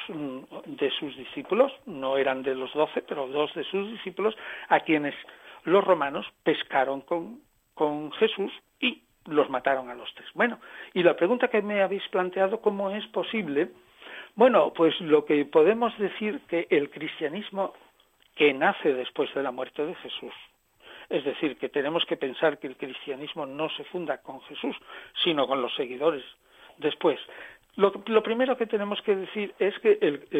sus discípulos, no eran de los 12, pero 2 de sus discípulos, a quienes los romanos pescaron con Jesús y los mataron a los 3. Bueno, y la pregunta que me habéis planteado, ¿cómo es posible? Bueno, pues lo que podemos decir que el cristianismo que nace después de la muerte de Jesús, es decir, que tenemos que pensar que el cristianismo no se funda con Jesús, sino con los seguidores después. Lo primero que tenemos que decir es que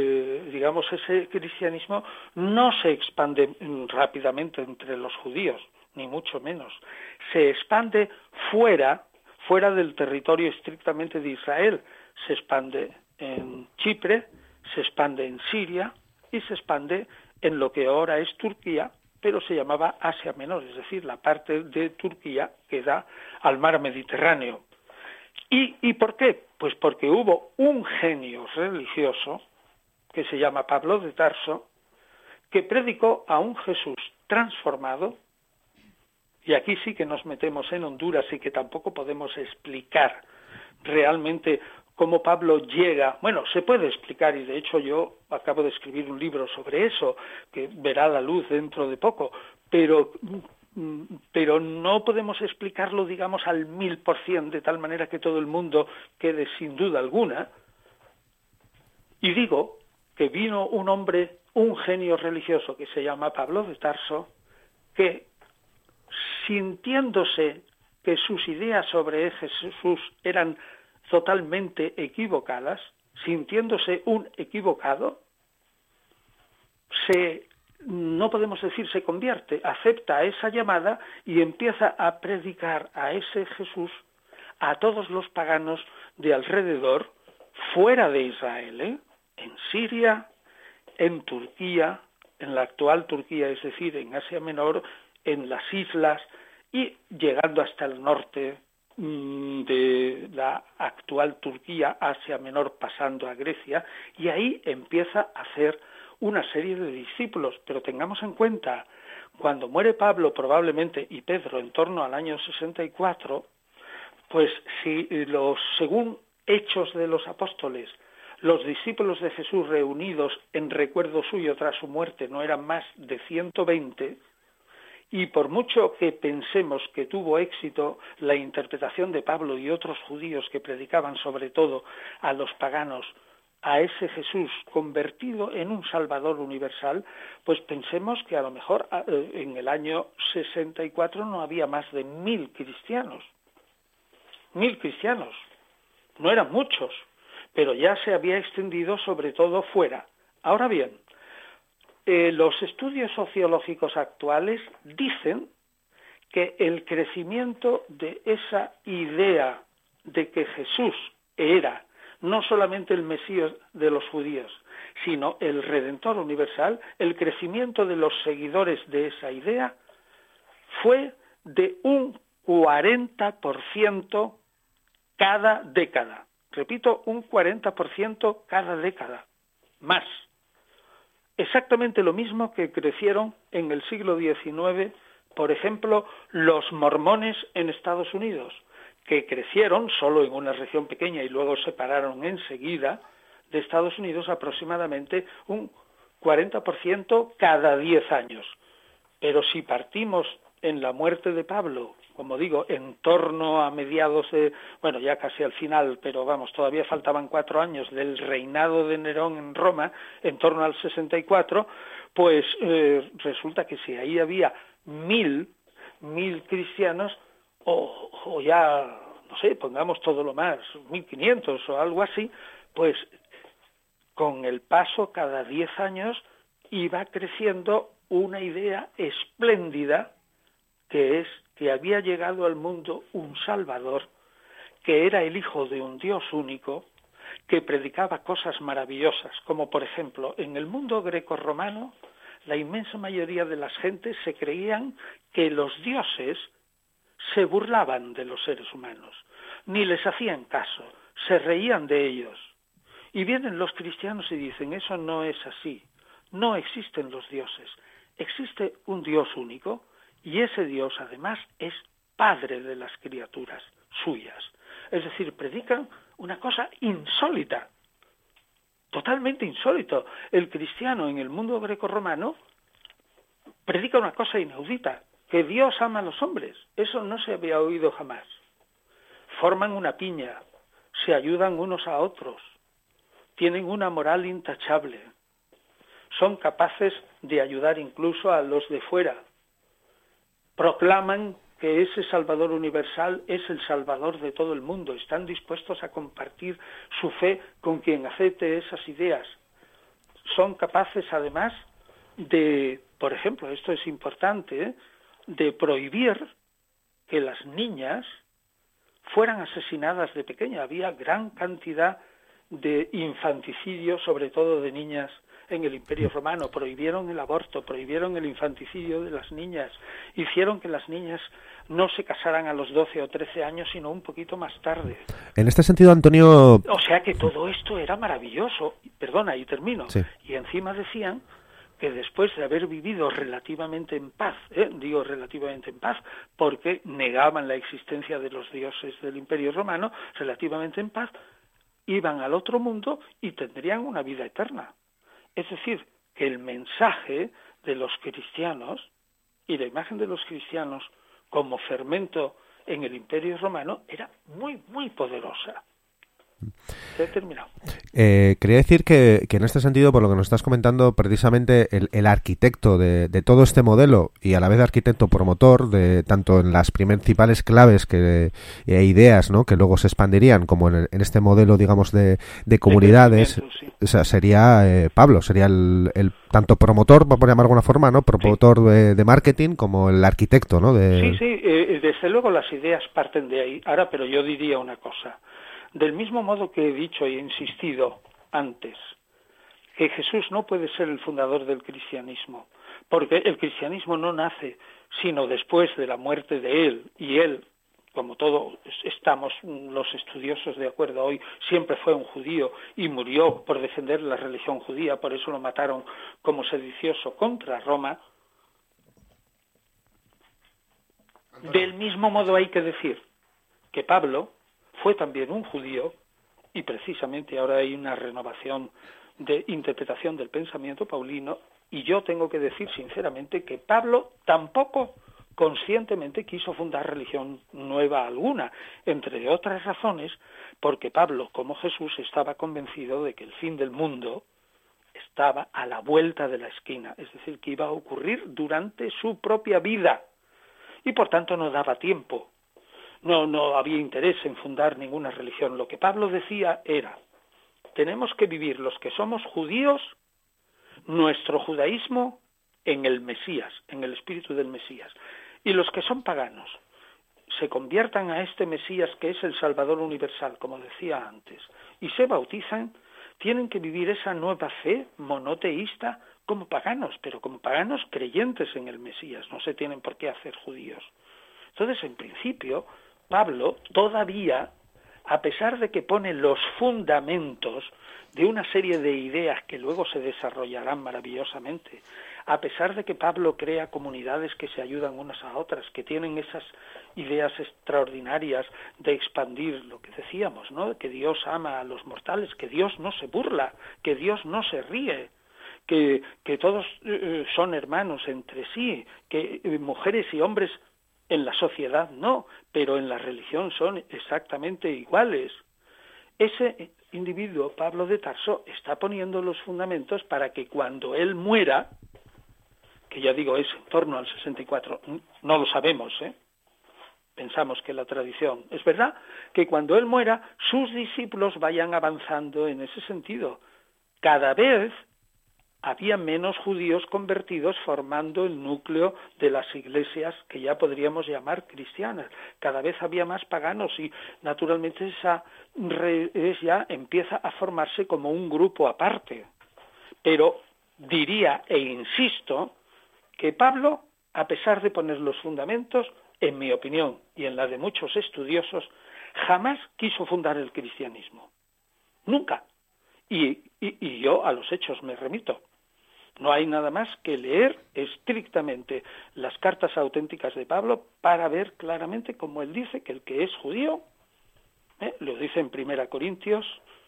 ese cristianismo no se expande rápidamente entre los judíos, ni mucho menos. Se expande fuera del territorio estrictamente de Israel. Se expande en Chipre, se expande en Siria y se expande en lo que ahora es Turquía, pero se llamaba Asia Menor, es decir, la parte de Turquía que da al mar Mediterráneo. ¿Y por qué? Pues porque hubo un genio religioso que se llama Pablo de Tarso, que predicó a un Jesús transformado. Y aquí sí que nos metemos en Honduras y que tampoco podemos explicar realmente cómo Pablo llega. Bueno, se puede explicar, y de hecho yo acabo de escribir un libro sobre eso, que verá la luz dentro de poco, pero no podemos explicarlo, digamos, al 1000%, de tal manera que todo el mundo quede sin duda alguna. Y digo que vino un hombre, un genio religioso que se llama Pablo de Tarso, que sintiéndose que sus ideas sobre Jesús eran totalmente equivocadas, sintiéndose un equivocado, no podemos decir se convierte, acepta esa llamada y empieza a predicar a ese Jesús a todos los paganos de alrededor, fuera de Israel, en Siria, en Turquía, en la actual Turquía, es decir, en Asia Menor, en las islas y llegando hasta el norte de la actual Turquía, Asia Menor, pasando a Grecia, y ahí empieza a hacer una serie de discípulos. Pero tengamos en cuenta, cuando muere Pablo probablemente y Pedro en torno al año 64, pues si según Hechos de los Apóstoles, los discípulos de Jesús reunidos en recuerdo suyo tras su muerte no eran más de 120, y por mucho que pensemos que tuvo éxito la interpretación de Pablo y otros judíos que predicaban sobre todo a los paganos, a ese Jesús convertido en un Salvador universal, pues pensemos que a lo mejor en el año 64 no había más de 1000 cristianos. 1000 cristianos. No eran muchos, pero ya se había extendido sobre todo fuera. Ahora bien, los estudios sociológicos actuales dicen que el crecimiento de esa idea de que Jesús era no solamente el Mesías de los judíos, sino el Redentor universal, el crecimiento de los seguidores de esa idea fue de un 40% cada década. Repito, un 40% cada década. Más. Exactamente lo mismo que crecieron en el siglo XIX, por ejemplo, los mormones en Estados Unidos, que crecieron solo en una región pequeña y luego se pararon enseguida de Estados Unidos aproximadamente un 40% cada 10 años. Pero si partimos en la muerte de Pablo, como digo, en torno a mediados de, bueno, ya casi al final, pero vamos, todavía faltaban 4 años del reinado de Nerón en Roma, en torno al 64, pues resulta que si ahí había 1.000 cristianos, o ya, no sé, pongamos todo lo más, 1.500 o algo así, pues con el paso cada 10 años iba creciendo una idea espléndida, que es que había llegado al mundo un Salvador, que era el Hijo de un Dios único, que predicaba cosas maravillosas, como por ejemplo, en el mundo grecorromano, la inmensa mayoría de las gentes se creían que los dioses se burlaban de los seres humanos, ni les hacían caso, se reían de ellos. Y vienen los cristianos y dicen, eso no es así, no existen los dioses, existe un Dios único, y ese Dios además es padre de las criaturas suyas. Es decir, predican una cosa insólita, totalmente insólito. El cristiano en el mundo grecorromano predica una cosa inaudita, que Dios ama a los hombres. Eso no se había oído jamás. Forman una piña, se ayudan unos a otros, tienen una moral intachable, son capaces de ayudar incluso a los de fuera. Proclaman que ese Salvador universal es el Salvador de todo el mundo. Están dispuestos a compartir su fe con quien acepte esas ideas. Son capaces, además, de, por ejemplo, esto es importante, de prohibir que las niñas fueran asesinadas de pequeña. Había gran cantidad de infanticidios, sobre todo de niñas, en el Imperio Romano. Prohibieron el aborto, prohibieron el infanticidio de las niñas, hicieron que las niñas no se casaran a los 12 o 13 años, sino un poquito más tarde. En este sentido, Antonio... O sea que todo esto era maravilloso. Perdona, y termino. Sí. Y encima decían que después de haber vivido relativamente en paz, digo relativamente en paz, porque negaban la existencia de los dioses del Imperio Romano, relativamente en paz, iban al otro mundo y tendrían una vida eterna. Es decir, que el mensaje de los cristianos y la imagen de los cristianos como fermento en el Imperio Romano era muy, muy poderosa. He terminado. Quería decir que en este sentido, por lo que nos estás comentando, precisamente el arquitecto de todo este modelo y a la vez arquitecto promotor de tanto en las principales claves e ideas, ¿no?, que luego se expandirían, como en este modelo, digamos, de comunidades, sí. O sea, sería Pablo, sería el tanto promotor, por llamar de alguna forma, ¿no?, promotor de marketing, como el arquitecto, ¿no? Sí, desde luego las ideas parten de ahí. Ahora, pero yo diría una cosa. Del mismo modo que he dicho y he insistido antes, que Jesús no puede ser el fundador del cristianismo, porque el cristianismo no nace sino después de la muerte de él, y él, como todos estamos los estudiosos de acuerdo hoy, siempre fue un judío y murió por defender la religión judía, por eso lo mataron como sedicioso contra Roma. Del mismo modo hay que decir que Pablo fue también un judío, y precisamente ahora hay una renovación de interpretación del pensamiento paulino, y yo tengo que decir sinceramente que Pablo tampoco conscientemente quiso fundar religión nueva alguna, entre otras razones porque Pablo, como Jesús, estaba convencido de que el fin del mundo estaba a la vuelta de la esquina, es decir, que iba a ocurrir durante su propia vida, y por tanto no daba tiempo. No había interés en fundar ninguna religión. Lo que Pablo decía era, tenemos que vivir los que somos judíos nuestro judaísmo en el Mesías, en el espíritu del Mesías, y los que son paganos, se conviertan a este Mesías que es el Salvador universal, como decía antes, y se bautizan, tienen que vivir esa nueva fe monoteísta como paganos, pero como paganos creyentes en el Mesías, no se tienen por qué hacer judíos. Entonces, en principio, Pablo todavía, a pesar de que pone los fundamentos de una serie de ideas que luego se desarrollarán maravillosamente, a pesar de que Pablo crea comunidades que se ayudan unas a otras, que tienen esas ideas extraordinarias de expandir lo que decíamos, ¿no? Que Dios ama a los mortales, que Dios no se burla, que Dios no se ríe, que todos son hermanos entre sí, que mujeres y hombres en la sociedad no, pero en la religión son exactamente iguales. Ese individuo, Pablo de Tarso, está poniendo los fundamentos para que cuando él muera, que ya digo es en torno al 64, no lo sabemos, pensamos que la tradición es verdad, que cuando él muera, sus discípulos vayan avanzando en ese sentido. Cada vez había menos judíos convertidos formando el núcleo de las iglesias que ya podríamos llamar cristianas. Cada vez había más paganos y naturalmente esa ya empieza a formarse como un grupo aparte. Pero diría e insisto que Pablo, a pesar de poner los fundamentos, en mi opinión y en la de muchos estudiosos, jamás quiso fundar el cristianismo. Nunca. Y yo a los hechos me remito. No hay nada más que leer estrictamente las cartas auténticas de Pablo para ver claramente cómo él dice que el que es judío, lo dice en 1 Corintios,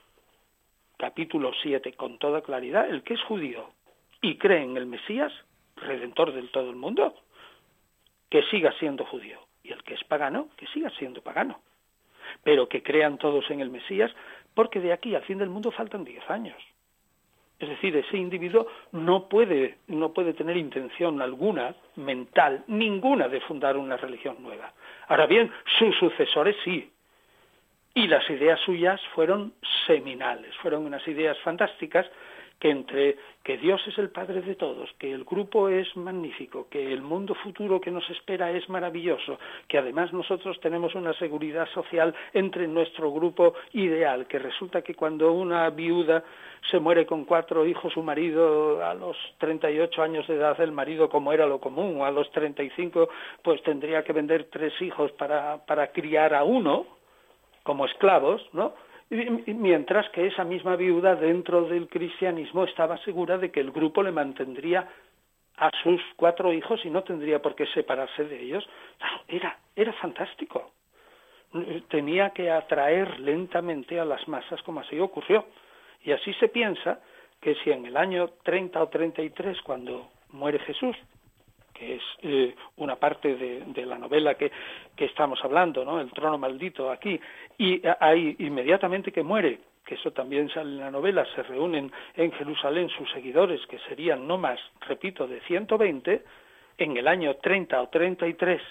capítulo 7, con toda claridad, el que es judío y cree en el Mesías, redentor del todo el mundo, que siga siendo judío. Y el que es pagano, que siga siendo pagano. Pero que crean todos en el Mesías, porque de aquí al fin del mundo faltan 10 años. Es decir, ese individuo no puede tener intención alguna, mental, ninguna, de fundar una religión nueva. Ahora bien, sus sucesores sí. Y las ideas suyas fueron seminales, fueron unas ideas fantásticas que Dios es el Padre de todos, que el grupo es magnífico, que el mundo futuro que nos espera es maravilloso, que además nosotros tenemos una seguridad social entre nuestro grupo ideal, que resulta que cuando una viuda se muere con 4 hijos, su marido a los 38 años de edad, el marido, como era lo común, o a los 35, pues tendría que vender 3 hijos para criar a uno, como esclavos, ¿no? Mientras que esa misma viuda dentro del cristianismo estaba segura de que el grupo le mantendría a sus 4 hijos y no tendría por qué separarse de ellos. Era fantástico. Tenía que atraer lentamente a las masas, como así ocurrió. Y así se piensa que si en el año 30 o 33, cuando muere Jesús, que es una parte de la novela que estamos hablando, ¿no? El trono maldito aquí, y ahí inmediatamente que muere, que eso también sale en la novela, se reúnen en Jerusalén sus seguidores, que serían no más, repito, de 120, en el año 30 o 33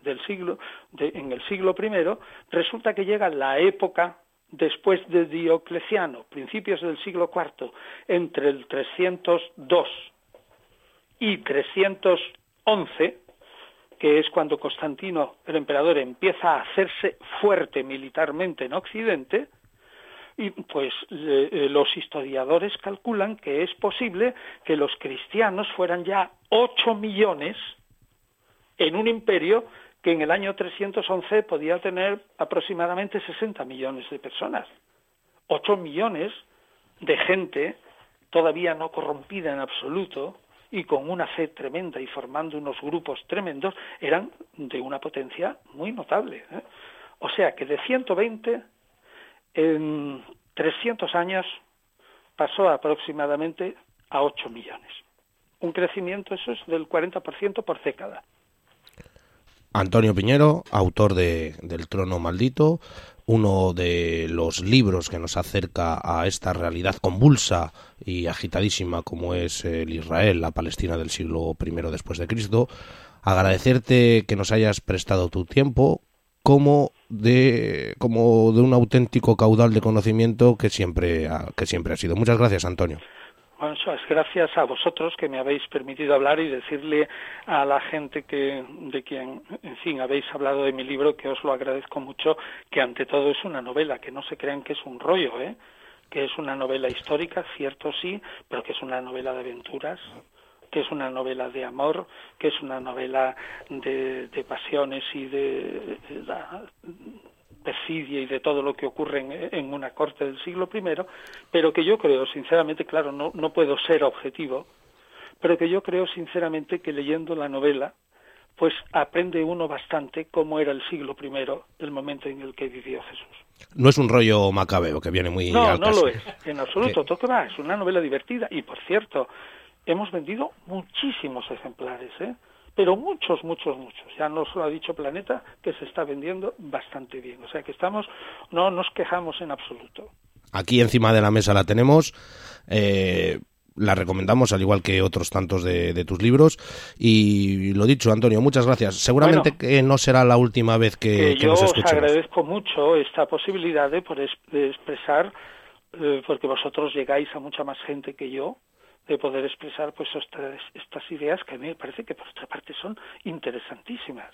en el siglo I, resulta que llega la época después de Diocleciano, principios del siglo IV, entre el 302 y 311, que es cuando Constantino, el emperador, empieza a hacerse fuerte militarmente en Occidente, y pues los historiadores calculan que es posible que los cristianos fueran ya 8 millones en un imperio que en el año 311 podía tener aproximadamente 60 millones de personas. 8 millones de gente todavía no corrompida en absoluto y con una fe tremenda y formando unos grupos tremendos, eran de una potencia muy notable. O sea que de 120, en 300 años, pasó aproximadamente a 8 millones. Un crecimiento, eso es, del 40% por década. Antonio Piñero, autor del Trono Maldito, uno de los libros que nos acerca a esta realidad convulsa y agitadísima como es el Israel, la Palestina del siglo I después de Cristo. Agradecerte que nos hayas prestado tu tiempo como de un auténtico caudal de conocimiento que siempre ha sido. Muchas gracias, Antonio. Bueno, eso es gracias a vosotros que me habéis permitido hablar y decirle a la gente de quien, en fin, habéis hablado de mi libro, que os lo agradezco mucho, que ante todo es una novela, que no se crean que es un rollo, que es una novela histórica, cierto sí, pero que es una novela de aventuras, que es una novela de amor, que es una novela de pasiones y de perfidia y de todo lo que ocurre en una corte del siglo I, pero que yo creo, sinceramente, claro, no puedo ser objetivo, pero que yo creo, sinceramente, que leyendo la novela, pues aprende uno bastante cómo era el siglo I, el momento en el que vivió Jesús. No es un rollo macabeo que viene muy al caso. No lo es, en absoluto, toque va, es una novela divertida, y por cierto, hemos vendido muchísimos ejemplares, pero muchos. Ya nos lo ha dicho Planeta, que se está vendiendo bastante bien. O sea que no nos quejamos en absoluto. Aquí encima de la mesa la tenemos. La recomendamos, al igual que otros tantos de tus libros. Y lo dicho, Antonio, muchas gracias. Seguramente que no será la última vez que nos escuchemos. Yo os agradezco mucho esta posibilidad de expresar, porque vosotros llegáis a mucha más gente que yo, de poder expresar pues estas ideas que a mí me parece que por otra parte son interesantísimas.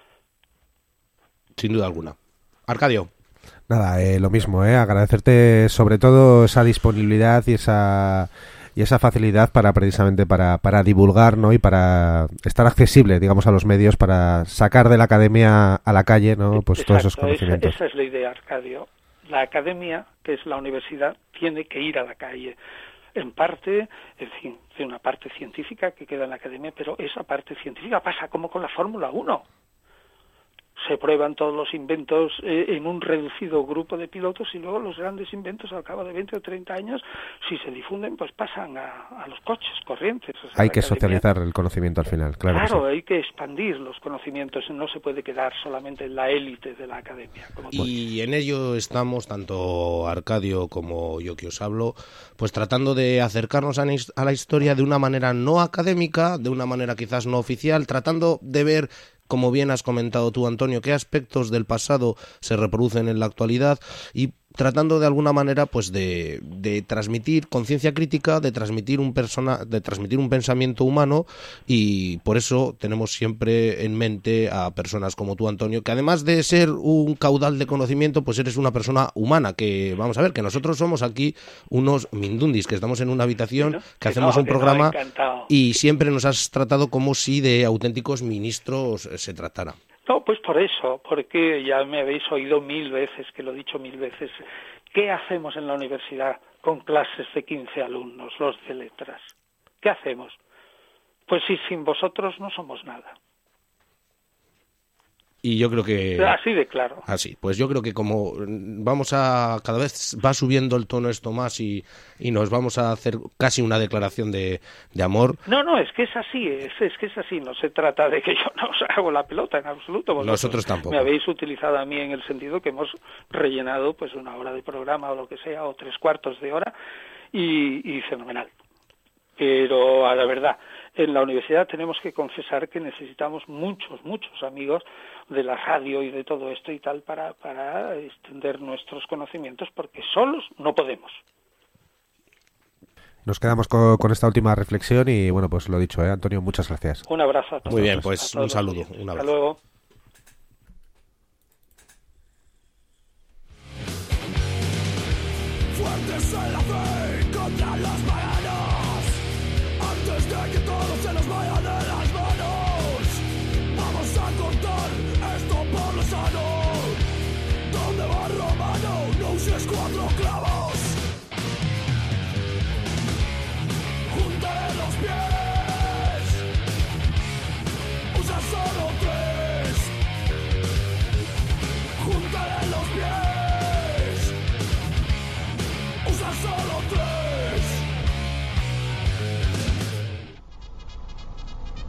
Sin duda alguna. Arcadio. Nada, lo mismo, agradecerte sobre todo esa disponibilidad y esa facilidad precisamente para divulgar, ¿no? Y para estar accesible, digamos, a los medios, para sacar de la academia a la calle, ¿no? Pues todos esos conocimientos. Esa es la idea, Arcadio. La academia, que es la universidad, tiene que ir a la calle. En parte, en fin, de una parte científica que queda en la academia, pero esa parte científica pasa como con la Fórmula 1. Se prueban todos los inventos en un reducido grupo de pilotos y luego los grandes inventos al cabo de 20 o 30 años, si se difunden, pues pasan a los coches corrientes. O sea, hay que socializar el conocimiento al final, claro. Claro, hay que expandir los conocimientos, no se puede quedar solamente en la élite de la academia. Y en ello estamos, tanto Arcadio como yo que os hablo, pues tratando de acercarnos a la historia de una manera no académica, de una manera quizás no oficial, tratando de ver, como bien has comentado tú, Antonio, qué aspectos del pasado se reproducen en la actualidad y tratando de alguna manera pues de transmitir conciencia crítica, de transmitir un pensamiento humano, y por eso tenemos siempre en mente a personas como tú, Antonio, que además de ser un caudal de conocimiento, pues eres una persona humana, que vamos a ver, que nosotros somos aquí unos mindundis, que estamos en una habitación, que hacemos un programa y siempre nos has tratado como si de auténticos ministros se tratara. No, pues por eso, porque ya me habéis oído 1000 veces, que lo he dicho 1000 veces. ¿Qué hacemos en la universidad con clases de 15 alumnos, los de letras? ¿Qué hacemos? Pues si sin vosotros no somos nada. Y yo creo que... Así de claro. Así, pues yo creo que como cada vez va subiendo el tono esto más y nos vamos a hacer casi una declaración de amor. No, es que es así, es que es así. No se trata de que yo no os hago la pelota en absoluto. Nosotros tampoco. Me habéis utilizado a mí en el sentido que hemos rellenado pues una hora de programa o lo que sea, o 3/4 de hora, y fenomenal. Pero a la verdad, en la universidad tenemos que confesar que necesitamos muchos amigos de la radio y de todo esto y tal para extender nuestros conocimientos, porque solos no podemos. Nos quedamos con esta última reflexión y bueno, pues lo dicho, Antonio, muchas gracias. Un abrazo a todos. Muy bien, pues un saludo. Un abrazo. Hasta luego. Fuertes en la fe contra los paganos, antes de que todo se nos vaya de